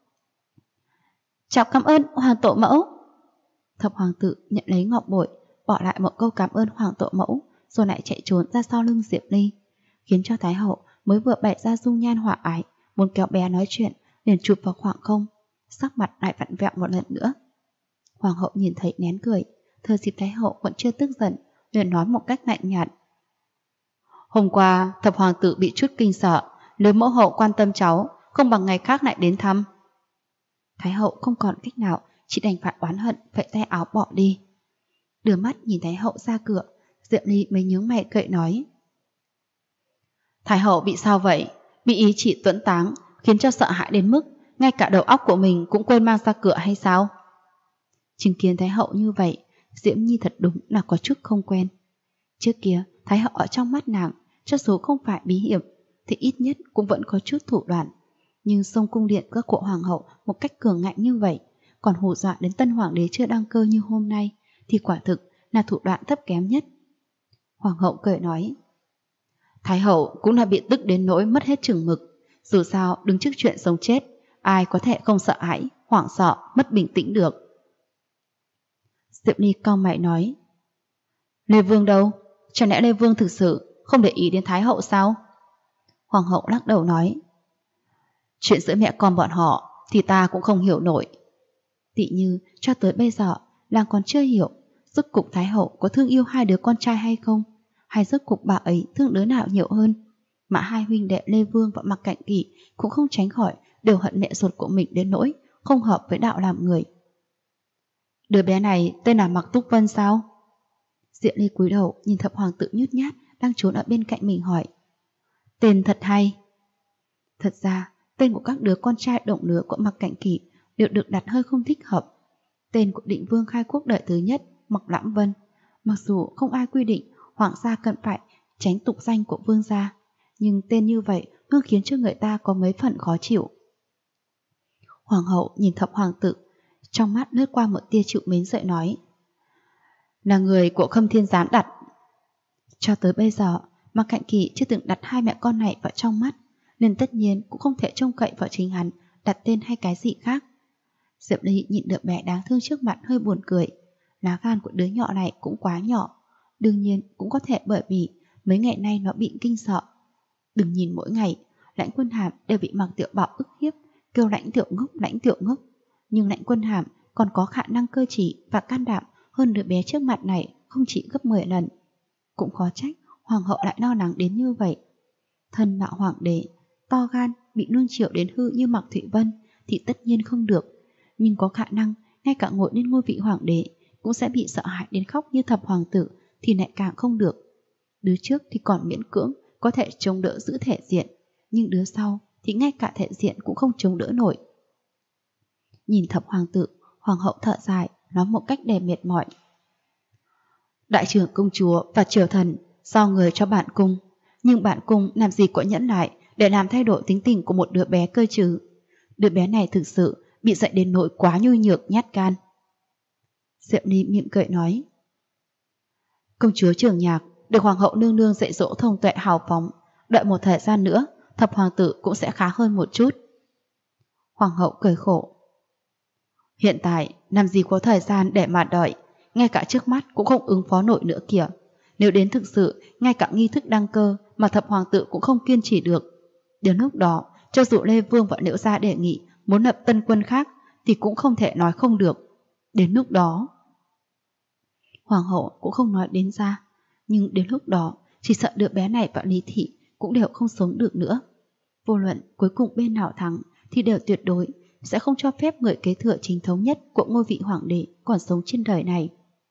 Cháu cảm ơn hoàng tổ mẫu. Thập hoàng tử nhận lấy ngọc bội, bỏ lại một câu cảm ơn hoàng tổ mẫu, rồi lại chạy trốn ra sau lưng Diệp Ly, khiến cho thái hậu mới vừa bày ra dung nhan hòa ái, muốn kéo bé nói chuyện, liền chụp vào khoảng không, sắc mặt lại vặn vẹo một lần nữa. Hoàng hậu nhìn thấy nén cười, thừa dịp thái hậu vẫn chưa tức giận, liền nói một cách lạnh nhạt: Hôm qua thập hoàng tử bị chút kinh sợ, nếu mẫu hậu quan tâm cháu, không bằng ngày khác lại đến thăm. Thái hậu không còn cách nào, chỉ đành phải oán hận vẫy tay áo bỏ đi. Đưa mắt nhìn thái hậu ra cửa, Diệp Ly mới nhướng mày cười nói: Thái hậu bị sao vậy? Bị ý chị tuẫn táng khiến cho sợ hãi đến mức ngay cả đầu óc của mình cũng quên mang ra cửa hay sao? Chứng kiến thái hậu như vậy, Diễm Nhi thật đúng là có chút không quen. Trước kia Thái hậu ở trong mắt nàng, cho dù không phải bí hiểm, thì ít nhất cũng vẫn có chút thủ đoạn. Nhưng xông cung điện các cụ hoàng hậu một cách cường ngạnh như vậy, còn hù dọa đến tân hoàng đế chưa đăng cơ như hôm nay, thì quả thực là thủ đoạn thấp kém nhất. Hoàng hậu cười nói, Thái hậu cũng là bị tức đến nỗi mất hết chừng mực. Dù sao đứng trước chuyện sống chết, ai có thể không sợ hãi, hoảng sợ, mất bình tĩnh được. Diệp Ly cau mày nói, Lê Vương đâu? Chẳng lẽ Lê Vương thực sự không để ý đến Thái hậu sao? Hoàng hậu lắc đầu nói, chuyện giữa mẹ con bọn họ thì ta cũng không hiểu nổi. Tị Như cho tới bây giờ nàng còn chưa hiểu rốt cục Thái hậu có thương yêu hai đứa con trai hay không, hay rốt cục bà ấy thương đứa nào nhiều hơn. Mà hai huynh đệ Lê Vương và Mạc Cạnh Kỷ cũng không tránh khỏi đều hận mẹ ruột của mình đến nỗi không hợp với đạo làm người. Đứa bé này tên là Mạc Túc Vân sao? Diệp Ly cúi đầu nhìn thập hoàng tử nhút nhát đang trốn ở bên cạnh mình hỏi. Tên thật hay. Thật ra tên của các đứa con trai đồng lứa của Mạc Cạnh Kỷ đều được đặt hơi không thích hợp. Tên của định vương khai quốc đời thứ nhất Mạc Lãm Vân, mặc dù không ai quy định hoàng gia cần phải tránh tục danh của vương gia, nhưng tên như vậy luôn khiến cho người ta có mấy phần khó chịu. Hoàng hậu nhìn thập hoàng tử, trong mắt lướt qua một tia chịu mến dậy nói, là người của Khâm Thiên Giám đặt. Cho tới bây giờ Mạc Cạnh Kỷ chưa từng đặt hai mẹ con này vào trong mắt, nên tất nhiên cũng không thể trông cậy vào chính hắn đặt tên hay cái gì khác. Diệp Ly nhịn được bé đáng thương trước mặt hơi buồn cười. Lá gan của đứa nhỏ này cũng quá nhỏ, đương nhiên cũng có thể bởi vì mấy ngày nay nó bị kinh sợ. Đừng nhìn mỗi ngày Lãnh Quân Hàm đều bị Mạc Tiểu Bảo ức hiếp, kêu Lãnh Tiểu Ngốc, nhưng Lãnh Quân Hàm còn có khả năng cơ trí và can đảm hơn đứa bé trước mặt này không chỉ gấp 10 lần. Cũng khó trách hoàng hậu lại lo lắng đến như vậy. Thân là hoàng đế, to gan bị nuông chiều đến hư như Mạc Thụy Vân thì tất nhiên không được, nhưng có khả năng ngay cả ngồi lên ngôi vị hoàng đế cũng sẽ bị sợ hãi đến khóc như thập hoàng tử thì lại càng không được. Đứa trước thì còn miễn cưỡng có thể chống đỡ giữ thể diện, nhưng đứa sau thì ngay cả thể diện cũng không chống đỡ nổi. Nhìn thập hoàng tử, hoàng hậu thở dài, nói một cách đầy mệt mỏi. Đại trưởng công chúa và triều thần do người cho bản cung, nhưng bản cung làm gì có nhẫn nại để làm thay đổi tính tình của một đứa bé cơ chứ. Đứa bé này thực sự bị dạy đến nỗi quá nhu nhược nhát gan. Diệp Ly mỉm cười nói, công chúa Trường Nhạc được hoàng hậu nương nương dạy dỗ thông tuệ hào phóng, đợi một thời gian nữa thập hoàng tử cũng sẽ khá hơn một chút. Hoàng hậu cười khổ, hiện tại làm gì có thời gian để mà đợi, ngay cả trước mắt cũng không ứng phó nổi nữa kìa. Nếu đến thực sự ngay cả nghi thức đăng cơ mà thập hoàng tử cũng không kiên trì được, đến lúc đó cho dù Lê Vương và Liễu gia đề nghị muốn lập tân quân khác thì cũng không thể nói không được. Đến lúc đó, hoàng hậu cũng không nói đến ra, nhưng đến lúc đó chỉ sợ đứa bé này và Lý thị cũng đều không sống được nữa. Vô luận cuối cùng bên nào thắng thì đều tuyệt đối sẽ không cho phép người kế thừa chính thống nhất của ngôi vị hoàng đế còn sống trên đời này.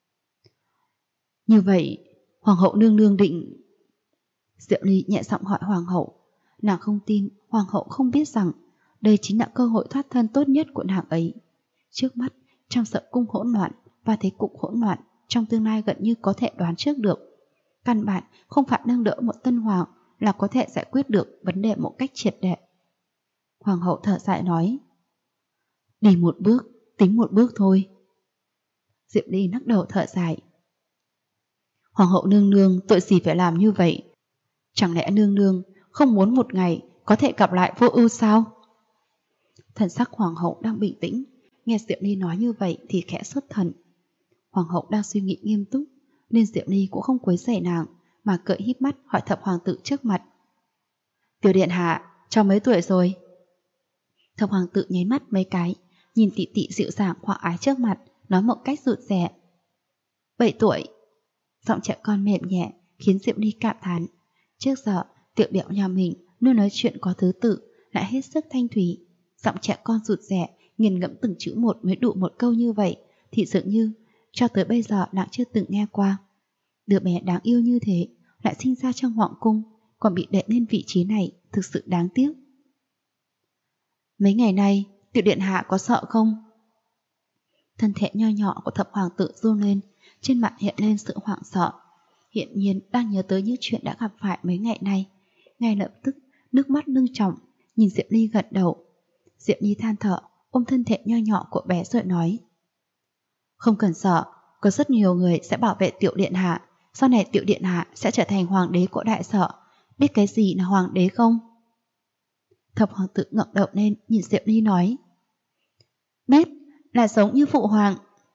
Như vậy hoàng hậu nương nương định... Diệu Ly nhẹ giọng hỏi hoàng hậu. Nàng không tin hoàng hậu không biết rằng đây chính là cơ hội thoát thân tốt nhất của nàng ấy. Trước mắt trong sợ cung hỗn loạn và thế cục hỗn loạn trong tương lai gần như có thể đoán trước được. Căn bản không phải nâng đỡ một tân hoàng là có thể giải quyết được vấn đề một cách triệt để. Hoàng hậu thở dài nói, đi một bước tính một bước thôi. Diệp Ly lắc đầu thở dài. Hoàng hậu nương nương tội gì phải làm như vậy? Chẳng lẽ nương nương không muốn một ngày có thể gặp lại Vô Ưu sao? Thần sắc hoàng hậu đang bình tĩnh, nghe Diệp Ly nói như vậy thì khẽ xuất thần. Hoàng hậu đang suy nghĩ nghiêm túc, nên Diệp Ly cũng không quấy rầy nàng, mà cười híp mắt hỏi thập hoàng tử trước mặt. Tiểu điện hạ, cháu mấy tuổi rồi? Thập hoàng tử nháy mắt mấy cái, nhìn Tị Tị dịu dàng hòa ái trước mặt, nói một cách rụt rè. 7 tuổi. Giọng trẻ con mềm nhẹ khiến Diệp Ly cảm thán. Trước giờ Tiểu Bẹo nhà mình luôn nói chuyện có thứ tự, lại hết sức thanh thúy. Giọng trẻ con rụt rè, nghiền ngẫm từng chữ một mới đủ một câu như vậy, thì dường như cho tới bây giờ nàng chưa từng nghe qua. Đứa bé đáng yêu như thế lại sinh ra trong hoàng cung, còn bị đệ lên vị trí này, thực sự đáng tiếc. Mấy ngày nay Tiểu điện hạ có sợ không? Thân thể nho nhỏ của thập hoàng tử run lên, trên mặt hiện lên sự hoảng sợ. hiện nhiên đang nhớ tới những chuyện đã gặp phải mấy ngày nay. Ngay lập tức, nước mắt nâng tròng, nhìn Diệp Ly gật đầu. Diệp Ly than thở, ôm thân thể nho nhỏ của bé rồi nói: Không cần sợ, có rất nhiều người sẽ bảo vệ Tiểu Điện Hạ. Sau này Tiểu Điện Hạ sẽ trở thành hoàng đế của Đại Sở. Biết cái gì là hoàng đế không? Thập hoàng tử ngẩng đầu lên nhìn Diệp Ly nói: Biết, là giống như phụ hoàng.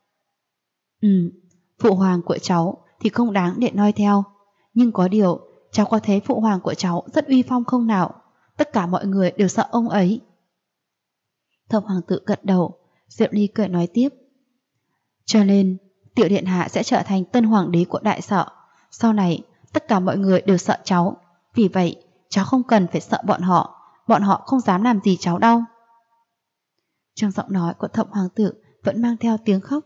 Phụ hoàng của cháu thì không đáng để noi theo. Nhưng có điều, cháu có thấy phụ hoàng của cháu rất uy phong không nào? Tất cả mọi người đều sợ ông ấy. Thập hoàng tử gật đầu. Diệp Ly cười nói tiếp: Cho nên Tiểu Điện Hạ sẽ trở thành tân hoàng đế của Đại Sở. Sau này tất cả mọi người đều sợ cháu. Vì vậy cháu không cần phải sợ bọn họ. Bọn họ không dám làm gì cháu đâu. Trong giọng nói của thập hoàng tử vẫn mang theo tiếng khóc.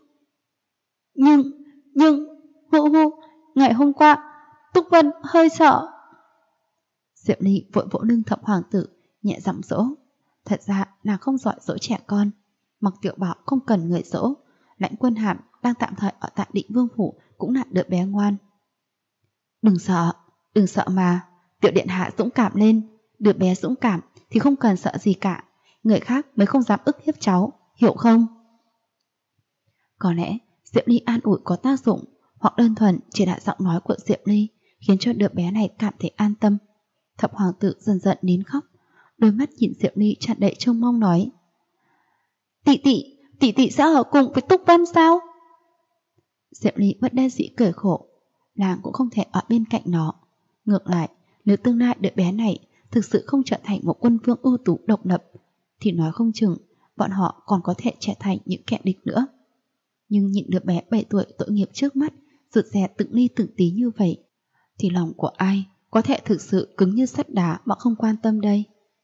Nhưng Hu, ngày hôm qua Túc Vân hơi sợ. Diệp Ly vội vỗ lưng thập hoàng tử, nhẹ giọng dỗ. Thật ra nàng không giỏi dỗ trẻ con. Mặc Tiểu Bảo không cần người dỗ. Lãnh Quân Hàm đang tạm thời ở tại Định Vương phủ cũng là đứa bé ngoan. Đừng sợ mà. Tiểu Điện Hạ dũng cảm lên. Đứa bé dũng cảm thì không cần sợ gì cả. Người khác mới không dám ức hiếp cháu, hiểu không? Có lẽ Diệp Ly an ủi có tác dụng, hoặc đơn thuần chỉ là giọng nói của Diệp Ly khiến cho đứa bé này cảm thấy an tâm. Thập hoàng tử dần dần nín khóc, đôi mắt nhìn Diệp Ly tràn đầy trông mong nói: Tỷ tỷ sẽ ở cùng với Túc Vân sao? Diệp Ly bất đắc dĩ cười khổ, nàng cũng không thể ở bên cạnh nó. Ngược lại, nếu tương lai đứa bé này thực sự không trở thành một quân vương ưu tú độc lập, thì nói không chừng bọn họ còn có thể trở thành những kẻ địch nữa. Nhưng nhìn đứa bé 7 tuổi tội nghiệp trước mắt rụt rè từng ly từng tí như vậy, thì lòng của ai có thể thực sự cứng như sắt đá mà không quan tâm đây?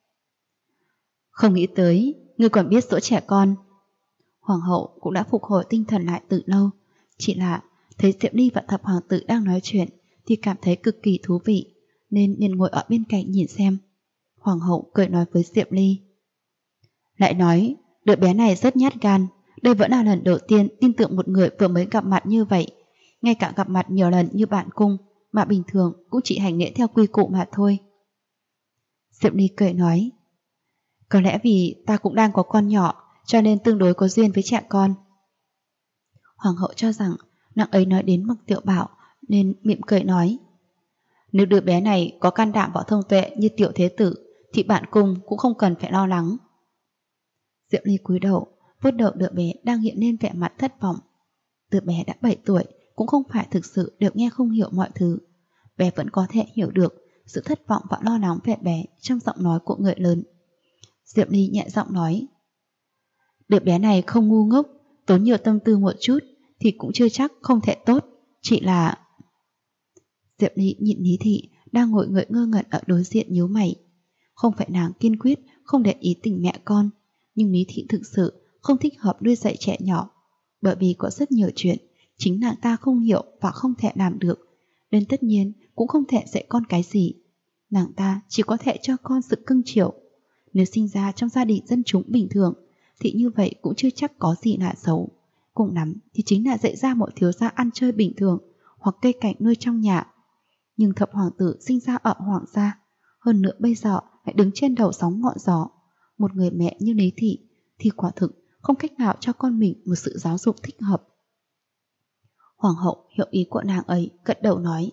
Không nghĩ tới ngươi còn biết dỗ trẻ con. Hoàng hậu cũng đã phục hồi tinh thần lại từ lâu, chỉ là thấy Diệp Ly và thập hoàng tử đang nói chuyện thì cảm thấy cực kỳ thú vị, nên liền ngồi ở bên cạnh nhìn xem. Hoàng hậu cười nói với Diệp Ly: Lại nói đứa bé này rất nhát gan. Đây vẫn là lần đầu tiên tin tưởng một người vừa mới gặp mặt như vậy. Ngay cả gặp mặt nhiều lần như bạn cung mà bình thường cũng chỉ hành lễ theo quy củ mà thôi. Diệp Ly cười nói: Có lẽ vì ta cũng đang có con nhỏ, cho nên tương đối có duyên với trẻ con. Hoàng hậu cho rằng nàng ấy nói đến Mặc Tiểu Bảo nên mỉm cười nói: Nếu đứa bé này có can đảm và thông tuệ như tiểu thế tử thì bạn cung cũng không cần phải lo lắng. Diệp Ly cúi đầu vuốt đầu đứa bé đang hiện lên vẻ mặt thất vọng. Đứa bé đã 7 tuổi cũng không phải thực sự đều nghe không hiểu mọi thứ. Bé vẫn có thể hiểu được sự thất vọng và lo lắng về bé trong giọng nói của người lớn. Diệp Ly nhẹ giọng nói: Đứa bé này không ngu ngốc, tốn nhiều tâm tư một chút thì cũng chưa chắc không thể tốt. Chỉ là... Diệp Ly nhìn Lý Thị đang ngồi ngợi ngơ ngẩn ở đối diện nhíu mày. Không phải nàng kiên quyết không để ý tình mẹ con, nhưng Lý Thị thực sự không thích hợp nuôi dạy trẻ nhỏ, bởi vì có rất nhiều chuyện chính nàng ta không hiểu và không thể làm được, nên tất nhiên cũng không thể dạy con cái gì. Nàng ta chỉ có thể cho con sự cưng chiều. Nếu sinh ra trong gia đình dân chúng bình thường thì như vậy cũng chưa chắc có gì là xấu. Cùng lắm thì chính là dạy ra một thiếu gia ăn chơi bình thường hoặc cây cảnh nuôi trong nhà. Nhưng thập hoàng tử sinh ra ở hoàng gia, hơn nữa bây giờ lại đứng trên đầu sóng ngọn gió. Một người mẹ như Lý Thị thì quả thực không cách nào cho con mình một sự giáo dục thích hợp. Hoàng hậu hiểu ý của nàng ấy, gật đầu nói: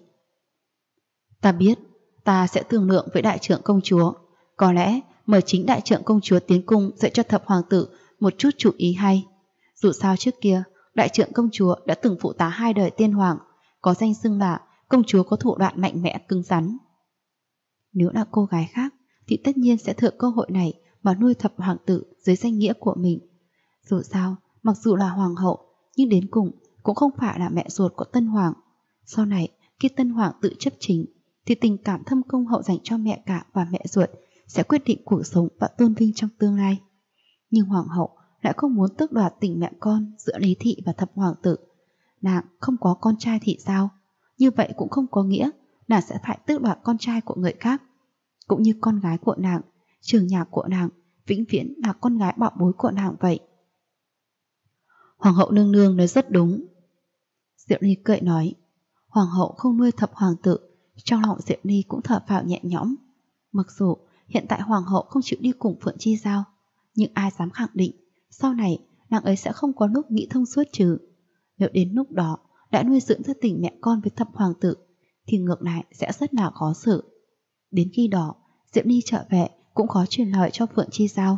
Ta biết, ta sẽ thương lượng với đại trưởng công chúa. Có lẽ mời chính đại trưởng công chúa tiến cung dạy cho thập hoàng tử một chút chủ ý hay. Dù sao trước kia, đại trưởng công chúa đã từng phụ tá 2 đời tiên hoàng, có danh xưng là công chúa có thủ đoạn mạnh mẽ cứng rắn. Nếu là cô gái khác thì tất nhiên sẽ thừa cơ hội này mà nuôi thập hoàng tử dưới danh nghĩa của mình. Dù sao, mặc dù là hoàng hậu, nhưng đến cùng cũng không phải là mẹ ruột của tân hoàng. Sau này, khi tân hoàng tự chấp chính, thì tình cảm thâm công hậu dành cho mẹ cả và mẹ ruột sẽ quyết định cuộc sống và tôn vinh trong tương lai. Nhưng hoàng hậu lại không muốn tước đoạt tình mẹ con giữa Lý Thị và thập hoàng tử. Nàng không có con trai thì sao? Như vậy cũng không có nghĩa nàng sẽ phải tước đoạt con trai của người khác. Cũng như con gái của nàng, trường nhạc của nàng vĩnh viễn là con gái bảo bối của nàng vậy. Hoàng hậu nương nương nói rất đúng. Diệu Ly cười nói: Hoàng hậu không nuôi thập hoàng tử, trong lòng Diệp Ly cũng thở phào nhẹ nhõm. Mặc dù hiện tại hoàng hậu không chịu đi cùng Phượng Chi Giao, nhưng ai dám khẳng định sau này nàng ấy sẽ không có lúc nghĩ thông suốt chứ. Nếu đến lúc đó đã nuôi dưỡng ra tình mẹ con với thập hoàng tử thì ngược lại sẽ rất là khó xử. Đến khi đó Diệp Ly trở về cũng khó truyền lời cho Phượng Chi Giao.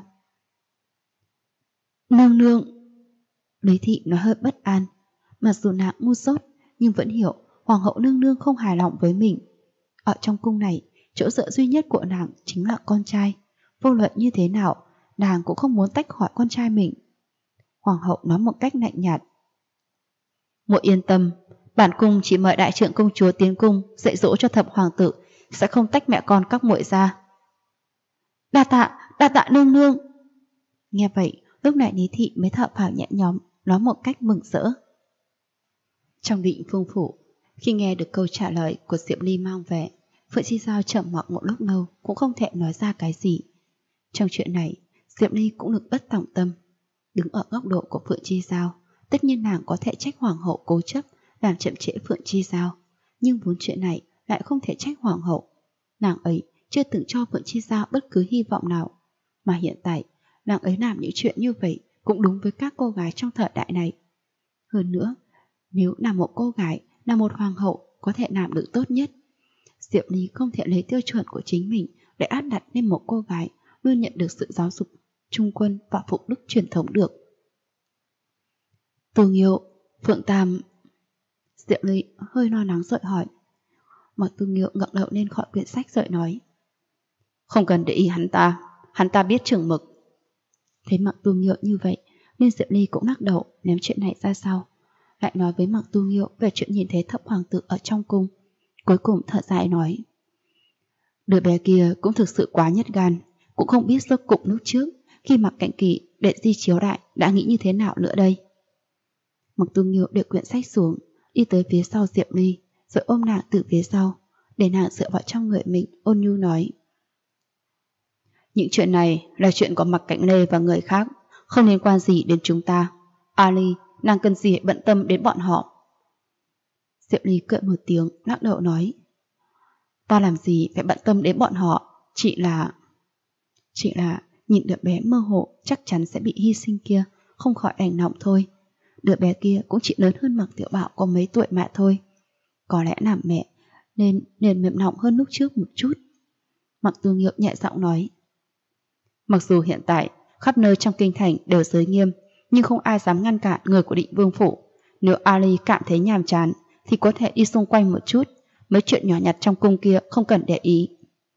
Nương nương, Lý Thị nói hơi bất an. Mặc dù nàng ngu dốt nhưng vẫn hiểu hoàng hậu nương nương không hài lòng với mình. Ở trong cung này, chỗ dựa duy nhất của nàng chính là con trai. Vô luận như thế nào, nàng cũng không muốn tách khỏi con trai mình. Hoàng hậu nói một cách lạnh nhạt. Muội yên tâm, bản cung chỉ mời đại trưởng công chúa tiến cung dạy dỗ cho thập hoàng tử, sẽ không tách mẹ con các muội ra. Đa tạ nương nương. Nghe vậy, lúc này Lý Thị mới thở phào nhẹ nhõm, nói một cách mừng rỡ. Trong Định Vương phủ, khi nghe được câu trả lời của Diệp Ly mang về, Phượng Chi Giao trầm mặc một lúc lâu cũng không thể nói ra cái gì. Trong chuyện này, Diệp Ly cũng được bất tòng tâm. Đứng ở góc độ của Phượng Chi Giao, tất nhiên nàng có thể trách hoàng hậu cố chấp làm chậm trễ Phượng Chi Giao, nhưng vốn chuyện này lại không thể trách hoàng hậu. Nàng ấy chưa từng cho Phượng Chi Giao bất cứ hy vọng nào, mà hiện tại nàng ấy làm những chuyện như vậy cũng đúng với các cô gái trong thời đại này. Hơn nữa, nếu là một cô gái, là một hoàng hậu có thể làm được tốt nhất, Diệp Ly không thể lấy tiêu chuẩn của chính mình để áp đặt lên một cô gái luôn nhận được sự giáo dục trung quân và phục đức truyền thống được. Từ Nghiêu, Phượng Tam. Diệp Ly hơi lo lắng rồi hỏi. Mạc Từ Nghiêu ngẩng đầu lên khỏi quyển sách rồi nói. Không cần để ý hắn ta biết chừng mực. Thấy Mạc Từ Nghiêu như vậy nên Diệp Ly cũng lắc đầu ném chuyện này ra sau, lại nói với Mạc Từ Nghiêu về chuyện nhìn thấy thập hoàng tử ở trong cung. Cuối cùng thở dài nói. Đứa bé kia cũng thực sự quá nhất gan, cũng không biết rốt cục lúc trước khi Mạc Cạnh Kỳ để di chiếu đại đã nghĩ như thế nào nữa đây. Mạc Từ Nghiêu để quyển sách xuống, đi tới phía sau Diệp Ly, rồi ôm nàng từ phía sau, để nàng dựa vào trong người mình, ôn nhu nói. Những chuyện này là chuyện của Mạc Cạnh Lê và người khác, không liên quan gì đến chúng ta. Ali, nàng cần gì bận tâm đến bọn họ. Diệp Ly cười một tiếng, lắc đầu nói. Ta làm gì phải bận tâm đến bọn họ, chỉ là nhìn đứa bé mơ hồ chắc chắn sẽ bị hy sinh kia, không khỏi đành lòng thôi. Đứa bé kia cũng chỉ lớn hơn Mạc Tiểu Bảo có mấy tuổi mà thôi. Có lẽ làm mẹ nên mềm lòng hơn lúc trước một chút. Mạc Từ Nghiêu nhẹ giọng nói. Mặc dù hiện tại khắp nơi trong kinh thành đều giới nghiêm, nhưng không ai dám ngăn cản người của Định Vương phủ. Nếu Ali cảm thấy nhàm chán thì có thể đi xung quanh một chút, mấy chuyện nhỏ nhặt trong cung kia không cần để ý.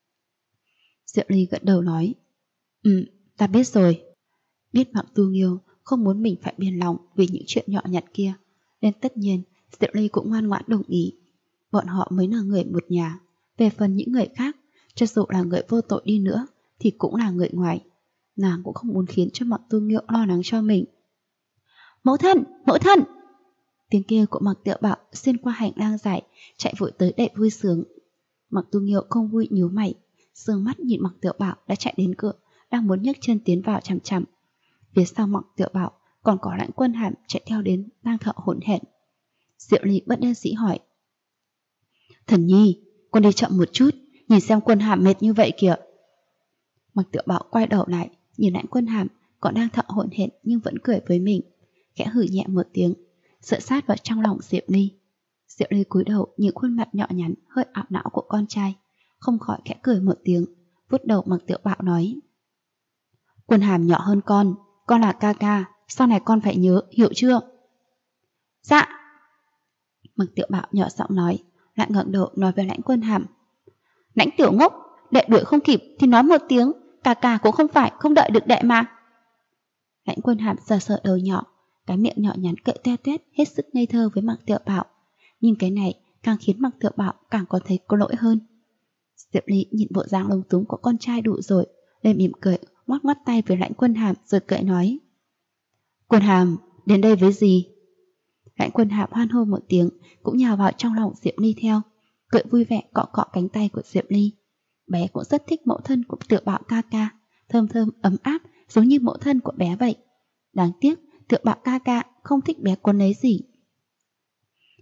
Diệp Ly gật đầu nói. Ta biết rồi. Biết Mạc Từ Nghiêu không muốn mình phải biên lòng vì những chuyện nhỏ nhặt kia, nên tất nhiên Diệp Ly cũng ngoan ngoãn đồng ý. Bọn họ mới là người một nhà. Về phần những người khác, cho dù là người vô tội đi nữa thì cũng là người ngoài. Nàng cũng không muốn khiến cho Mạc Từ Nghiêu lo lắng cho mình. Mẫu thân! Tiếng kêu của Mạc Tiểu Bảo xuyên qua hành lang dài, chạy vội tới đầy vui sướng. Mạc Từ Nghiêu không vui nhíu mày, sương mắt nhìn Mạc Tiểu Bảo đã chạy đến cửa, đang muốn nhấc chân tiến vào chằm chằm. Phía sau Mạc Tiểu Bảo còn có Lãnh Quân Hàm chạy theo đến đang thở hổn hển. Diệu Ly bất đắc dĩ hỏi. Thần nhi, con đi chậm một chút, nhìn xem Quân Hàm mệt như vậy kìa. Mạc Tiểu Bảo quay đầu lại, nhìn Lãnh Quân Hàm còn đang thở hổn hển nhưng vẫn cười với mình, khẽ hừ nhẹ một tiếng, dựa sát vào trong lòng Diệp Ly. Diệp Ly cúi đầu nhìn khuôn mặt nhỏ nhắn hơi ảo não của con trai, không khỏi khẽ cười một tiếng, vuốt đầu Mạc Tiểu Bảo nói. Quân Hàm nhỏ hơn con là ca ca, sau này con phải nhớ, hiểu chưa? Dạ. Mạc Tiểu Bảo nhỏ giọng nói, lại ngẩng đầu nói với Lãnh Quân Hàm. Lãnh tiểu ngốc, đệ đuổi không kịp thì nói một tiếng, ca ca cũng không phải không đợi được đệ mà. Lãnh Quân Hàm sờ sờ đầu nhỏ, cái miệng nhỏ nhắn cậy toe toét hết sức ngây thơ với Mạc Tiểu Bảo, nhưng cái này càng khiến Mạc Tiểu Bảo càng có thấy có lỗi hơn. Diệp Ly nhìn bộ dáng lúng túng của con trai đủ rồi, lên mỉm cười, ngoắc ngoắc tay với Lãnh Quân Hàm rồi cười nói. Quân Hàm, đến đây với gì? Lãnh Quân Hàm hoan hô một tiếng, cũng nhào vào trong lòng Diệp Ly theo, cười vui vẻ cọ cọ cánh tay của Diệp Ly. Bé cũng rất thích mẫu thân của Tiểu Bảo ca ca, thơm thơm ấm áp giống như mẫu thân của bé vậy. Đáng tiếc Tiểu Bảo ca ca không thích bé quấn lấy gì.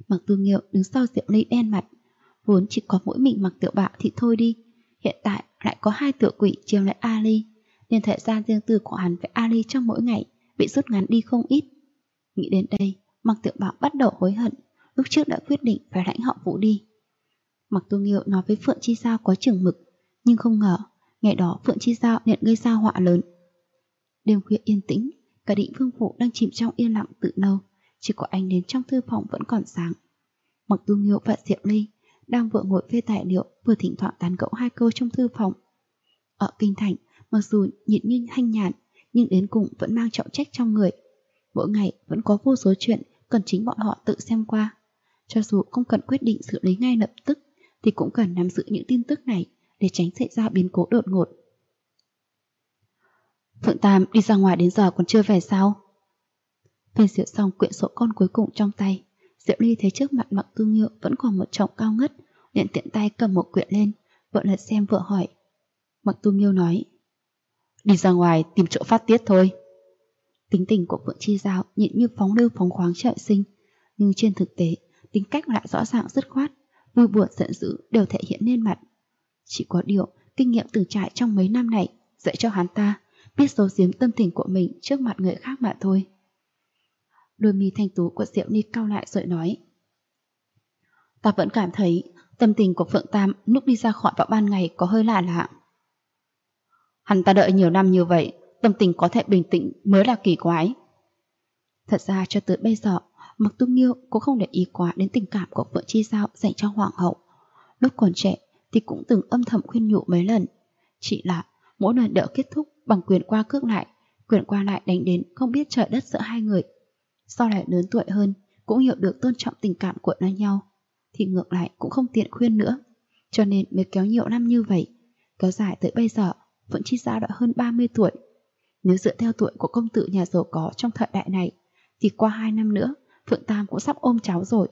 Mặc Tu Nghiêu đứng sau Diệu Ly đen mặt. Vốn chỉ có mỗi mình Mặc Tiểu Bảo thì thôi đi, hiện tại lại có 2 tiểu quỷ chiếm lấy Ali, nên thời gian riêng tư của hắn với Ali trong mỗi ngày bị rút ngắn đi không ít. Nghĩ đến đây, Mặc Tiểu Bảo bắt đầu hối hận, lúc trước đã quyết định phải lãnh họ Vũ đi. Mặc Tu Nghiêu nói với Phượng Chi Giao có chừng mực, nhưng không ngờ ngày đó Phượng Chi Giao nhận gây ra họa lớn. Đêm khuya yên tĩnh, cả Định Vương phủ đang chìm trong yên lặng từ lâu, chỉ có ánh nến trong thư phòng vẫn còn sáng. Mặc Tu Nghiêu và Diệu Ly đang vừa ngồi phê tài liệu, vừa thỉnh thoảng tán gẫu 2 câu trong thư phòng. Ở kinh thành, mặc dù nhịn như thanh nhàn, nhưng đến cùng vẫn mang trọng trách trong người. Mỗi ngày vẫn có vô số chuyện cần chính bọn họ tự xem qua. Cho dù không cần quyết định xử lý ngay lập tức, thì cũng cần nắm giữ những tin tức này để tránh xảy ra biến cố đột ngột. Phượng Tam đi ra ngoài đến giờ còn chưa về sao? Phê duyệt xong quyển sổ con cuối cùng trong tay, Diệu Ly thấy trước mặt Mặc Tu Nghiêu vẫn còn một chồng cao ngất, liền tiện tay cầm một quyển lên, vợ lật xem vợ hỏi. Mặc Tu Nghiêu nói, đi ra ngoài tìm chỗ phát tiết thôi. Tính tình của Phượng Chi Giao nhịn như phóng lưu phóng khoáng trời sinh, nhưng trên thực tế tính cách lại rõ ràng dứt khoát, vui buồn giận dữ đều thể hiện lên mặt. Chỉ có điều kinh nghiệm từng trải trong mấy năm này dạy cho hắn ta biết giấu giếm tâm tình của mình trước mặt người khác mà thôi. Đôi mi thanh tú của Diệu Ly cau lại rồi nói, ta vẫn cảm thấy tâm tình của Phượng Tam lúc đi ra khỏi vào ban ngày có hơi lạ lạ. Hắn ta đợi nhiều năm như vậy, tâm tình có thể bình tĩnh mới là kỳ quái. Thật ra cho tới bây giờ, Mặc Tu Nghiêu cũng không để ý quá đến tình cảm của Phượng Chi Giao dành cho hoàng hậu. Lúc còn trẻ thì cũng từng âm thầm khuyên nhủ mấy lần, chỉ là mỗi lần đều kết thúc bằng quyền qua cước lại, quyền qua lại đánh đến không biết trời đất giữa hai người. Sau này lớn tuổi hơn, cũng hiểu được tôn trọng tình cảm của nhau, thì ngược lại cũng không tiện khuyên nữa, cho nên mới kéo nhiều năm như vậy, kéo dài tới bây giờ. Phượng Chi Giao đã hơn 30 tuổi. Nếu dựa theo tuổi của công tử nhà giàu có trong thời đại này, thì qua 2 năm nữa Phượng Tam cũng sắp ôm cháu rồi.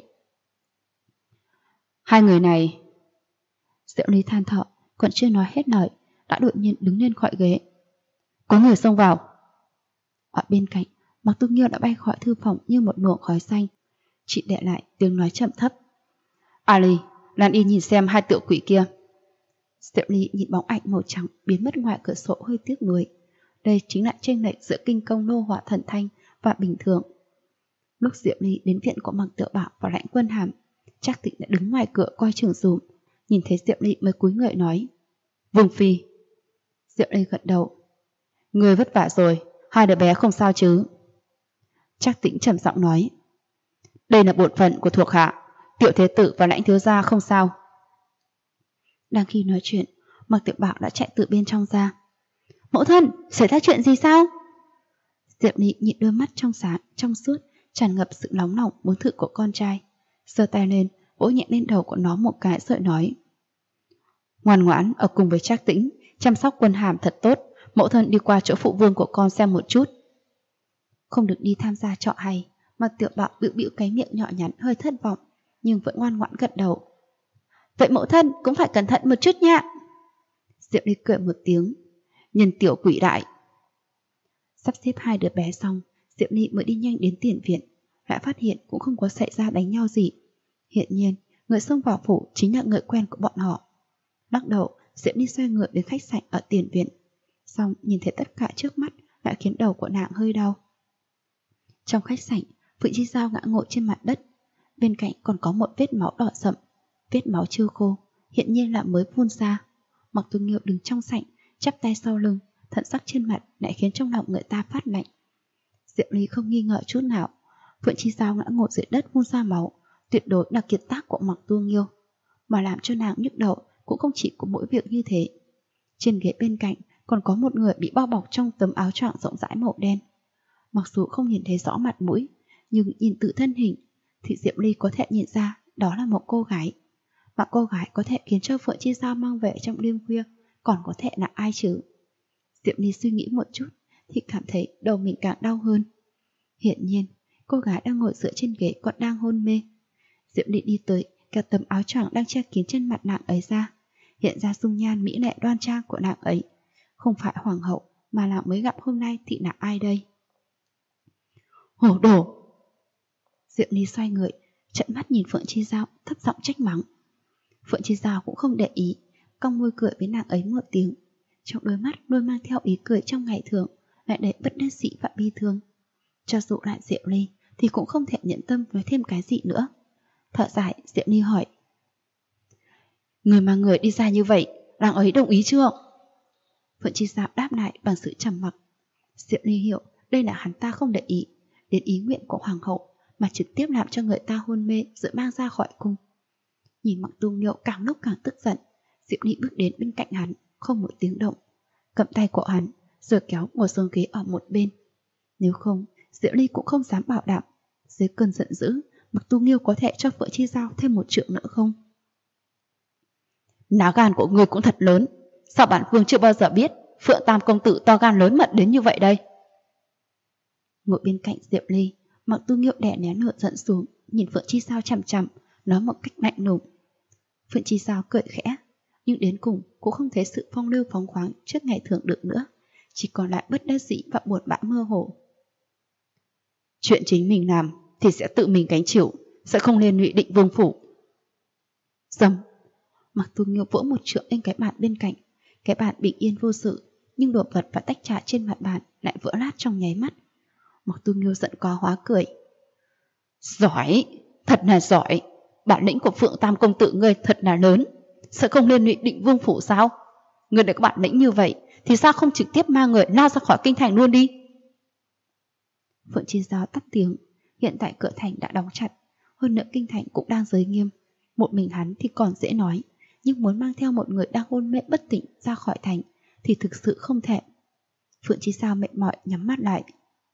Hai người này... Diệu Ly than thở, còn chưa nói hết lời, đã đột nhiên đứng lên khỏi ghế. Có người xông vào. Ở bên cạnh, Mặc Tu Nghiêu đã bay khỏi thư phòng như một luồng khói xanh, chỉ để lại tiếng nói trầm thấp. Ali, Lan Y nhìn xem 2 tiểu quỷ kia. Diệu Ly nhìn bóng ảnh màu trắng biến mất ngoài cửa sổ hơi tiếc nuối. Đây chính là chênh lệch giữa kinh công nô hỏa thần thanh và bình thường. Lúc Diệu Ly đến viện của Mặc Tiểu Bảo và Lãnh Quân Hàm, Trác Tĩnh đã đứng ngoài cửa coi chừng dùm, nhìn thấy Diệu Ly mới cúi người nói, Vương phi. Diệu Ly gật đầu. Người vất vả rồi, 2 đứa bé không sao chứ? Trác Tĩnh trầm giọng nói, đây là bổn phận của thuộc hạ, Tiểu thế tử và Lãnh thiếu gia không sao. Đang khi nói chuyện, Mặc Tiểu Bảo đã chạy từ bên trong ra. Mẫu thân, xảy ra chuyện gì sao? Diệu Ly nhìn đôi mắt trong sáng, trong suốt, tràn ngập sự nóng lòng muốn thử của con trai, giơ tay lên, vỗ nhẹ lên đầu của nó một cái rồi nói, ngoan ngoãn ở cùng với Trác Tĩnh, chăm sóc Quân Hàm thật tốt. Mẫu thân đi qua chỗ phụ vương của con xem một chút. Không được đi tham gia trọ hay, Mặc Tiểu Bảo bĩu bĩu cái miệng nhỏ nhắn hơi thất vọng, nhưng vẫn ngoan ngoãn gật đầu. Vậy mẫu thân cũng phải cẩn thận một chút nha. Diệu Ly cười một tiếng, nhân tiểu quỷ đại. Sắp xếp 2 đứa bé xong, Diệu Ly mới đi nhanh đến tiền viện, lại phát hiện cũng không có xảy ra đánh nhau gì. Hiện nhiên, người xông vào phủ chính là người quen của bọn họ. Lắc đầu, Diệu Ly xoay người đến khách sạn ở tiền viện, xong nhìn thấy tất cả trước mắt lại khiến đầu của nàng hơi đau. Trong khách sạn, Phượng Chi Giao ngã ngồi trên mặt đất, bên cạnh còn có một vết máu đỏ sậm, vết máu chưa khô, hiện nhiên là mới phun ra. Mặc Tu Nghiêu đứng trong sảnh, chắp tay sau lưng, thần sắc trên mặt lại khiến trong lòng người ta phát lạnh. Diệu Ly không nghi ngờ chút nào, Phượng Chi Giao ngã ngồi dưới đất phun ra máu, tuyệt đối là kiệt tác của Mặc Tu Nghiêu. Mà làm cho nàng nhức đầu cũng không chỉ có mỗi việc như thế. Trên ghế bên cạnh còn có một người bị bao bọc trong tấm áo choàng rộng rãi màu đen. Mặc dù không nhìn thấy rõ mặt mũi, nhưng nhìn từ thân hình thì Diệu Ly có thể nhìn ra đó là một cô gái. Mà cô gái có thể khiến cho Phượng Chi Giao mang về trong đêm khuya còn có thể là ai chứ? Diệu Ly suy nghĩ một chút thì cảm thấy đầu mình càng đau hơn. Hiện nhiên, cô gái đang ngồi dựa trên ghế còn đang hôn mê. Diệu Ly đi tới, kéo tấm áo choàng đang che kín trên mặt nàng ấy ra, hiện ra dung nhan mỹ lệ đoan trang của nàng ấy. Không phải hoàng hậu mà là mới gặp hôm nay thì là ai đây? Hổ đồ! Diệu Ly xoay người, trợn mắt nhìn Phượng Chi Giao, thấp giọng trách mắng. Phượng Chi Giao cũng không để ý, cong môi cười với nàng ấy một tiếng. Trong đôi mắt luôn mang theo ý cười trong ngày thường, lại đầy bất đắc dĩ và bi thương. Cho dù lại Diệu Ly thì cũng không thể nhẫn tâm nói thêm cái gì nữa. Thở dài, Diệu Ly hỏi: người mà người đi ra như vậy, nàng ấy đồng ý chưa? Phượng Chi Giao đáp lại bằng sự trầm mặc. Diệu Ly hiểu đây là hắn ta không để ý đến ý nguyện của hoàng hậu, mà trực tiếp làm cho người ta hôn mê rồi mang ra khỏi cung. Nhìn Mặc Tu Nghiêu càng lúc càng tức giận, Diệu Ly bước đến bên cạnh hắn, không một tiếng động, cầm tay của hắn rồi kéo ngồi xuống ghế ở một bên. Nếu không, Diệu Ly cũng không dám bảo đảm dưới cơn giận dữ Mặc Tu Nghiêu có thể cho Phượng Chi Giao thêm một trượng nữa không. Lá gan của người cũng thật lớn, sao bản vương chưa bao giờ biết Phượng Tam công tử to gan lớn mật đến như vậy đây? Ngồi bên cạnh Diệu Ly, Mặc Tu Nghiêu đè nén lửa giận xuống, nhìn Phượng Chi Giao chằm chằm, nói một cách lạnh lùng. Phượng Chi Giao cười khẽ, nhưng đến cùng cũng không thấy sự phong lưu phóng khoáng trước ngày thường được nữa, chỉ còn lại bất đắc dĩ và buồn bã mơ hồ. Chuyện chính mình làm thì sẽ tự mình gánh chịu, sẽ không liên lụy Định Vương phủ. Dầm. Mặc Tu Nghiêu vỗ một trượng lên cái bàn bên cạnh. Cái bàn bình yên vô sự, nhưng đồ vật và tách trà trên mặt bàn lại vỡ nát trong nháy mắt. Mặc Tu Nghiêu giận quá hóa cười. Giỏi, thật là giỏi. Bản lĩnh của Phượng Tam công tử ngươi thật là lớn, sẽ không liên lụy Định Vương phủ sao? Ngươi đã có bản lĩnh như vậy thì sao không trực tiếp mang người lao ra khỏi kinh thành luôn đi? Phượng Chi Giao tắt tiếng. Hiện tại cửa thành đã đóng chặt, hơn nữa kinh thành cũng đang giới nghiêm. Một mình hắn thì còn dễ nói, nhưng muốn mang theo một người đang hôn mê bất tỉnh ra khỏi thành thì thực sự không thể. Phượng Chi Giao mệt mỏi nhắm mắt lại.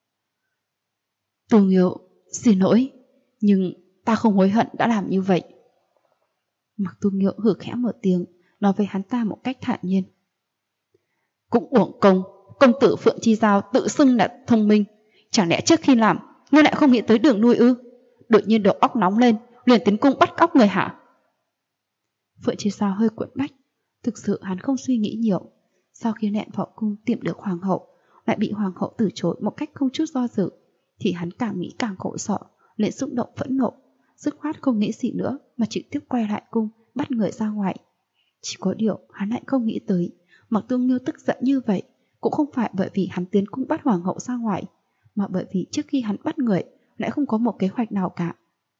Tu Nghiêu, xin lỗi, nhưng ta không hối hận đã làm như vậy. Mặc Tu Nghiêu hử khẽ một tiếng, nói với hắn ta một cách thản nhiên. Cũng uổng công, công tử Phượng Chi Giao tự xưng là thông minh, chẳng lẽ trước khi làm ngươi lại không nghĩ tới đường nuôi ư? Đột nhiên đầu óc nóng lên, liền tiến cung bắt cóc người hả? Phượng Chi Giao hơi quẫn bách. Thực sự hắn không suy nghĩ nhiều. Sau khi lẹn vào cung tìm được hoàng hậu, lại bị hoàng hậu từ chối một cách không chút do dự, thì hắn càng nghĩ càng khổ sở, liền xúc động phẫn nộ, dứt khoát không nghĩ gì nữa mà trực tiếp quay lại cung bắt người ra ngoài. Chỉ có điều hắn lại không nghĩ tới, Mặc Tu Nghiêu tức giận như vậy cũng không phải bởi vì hắn tiến cung bắt hoàng hậu ra ngoài, mà bởi vì trước khi hắn bắt người lại không có một kế hoạch nào cả.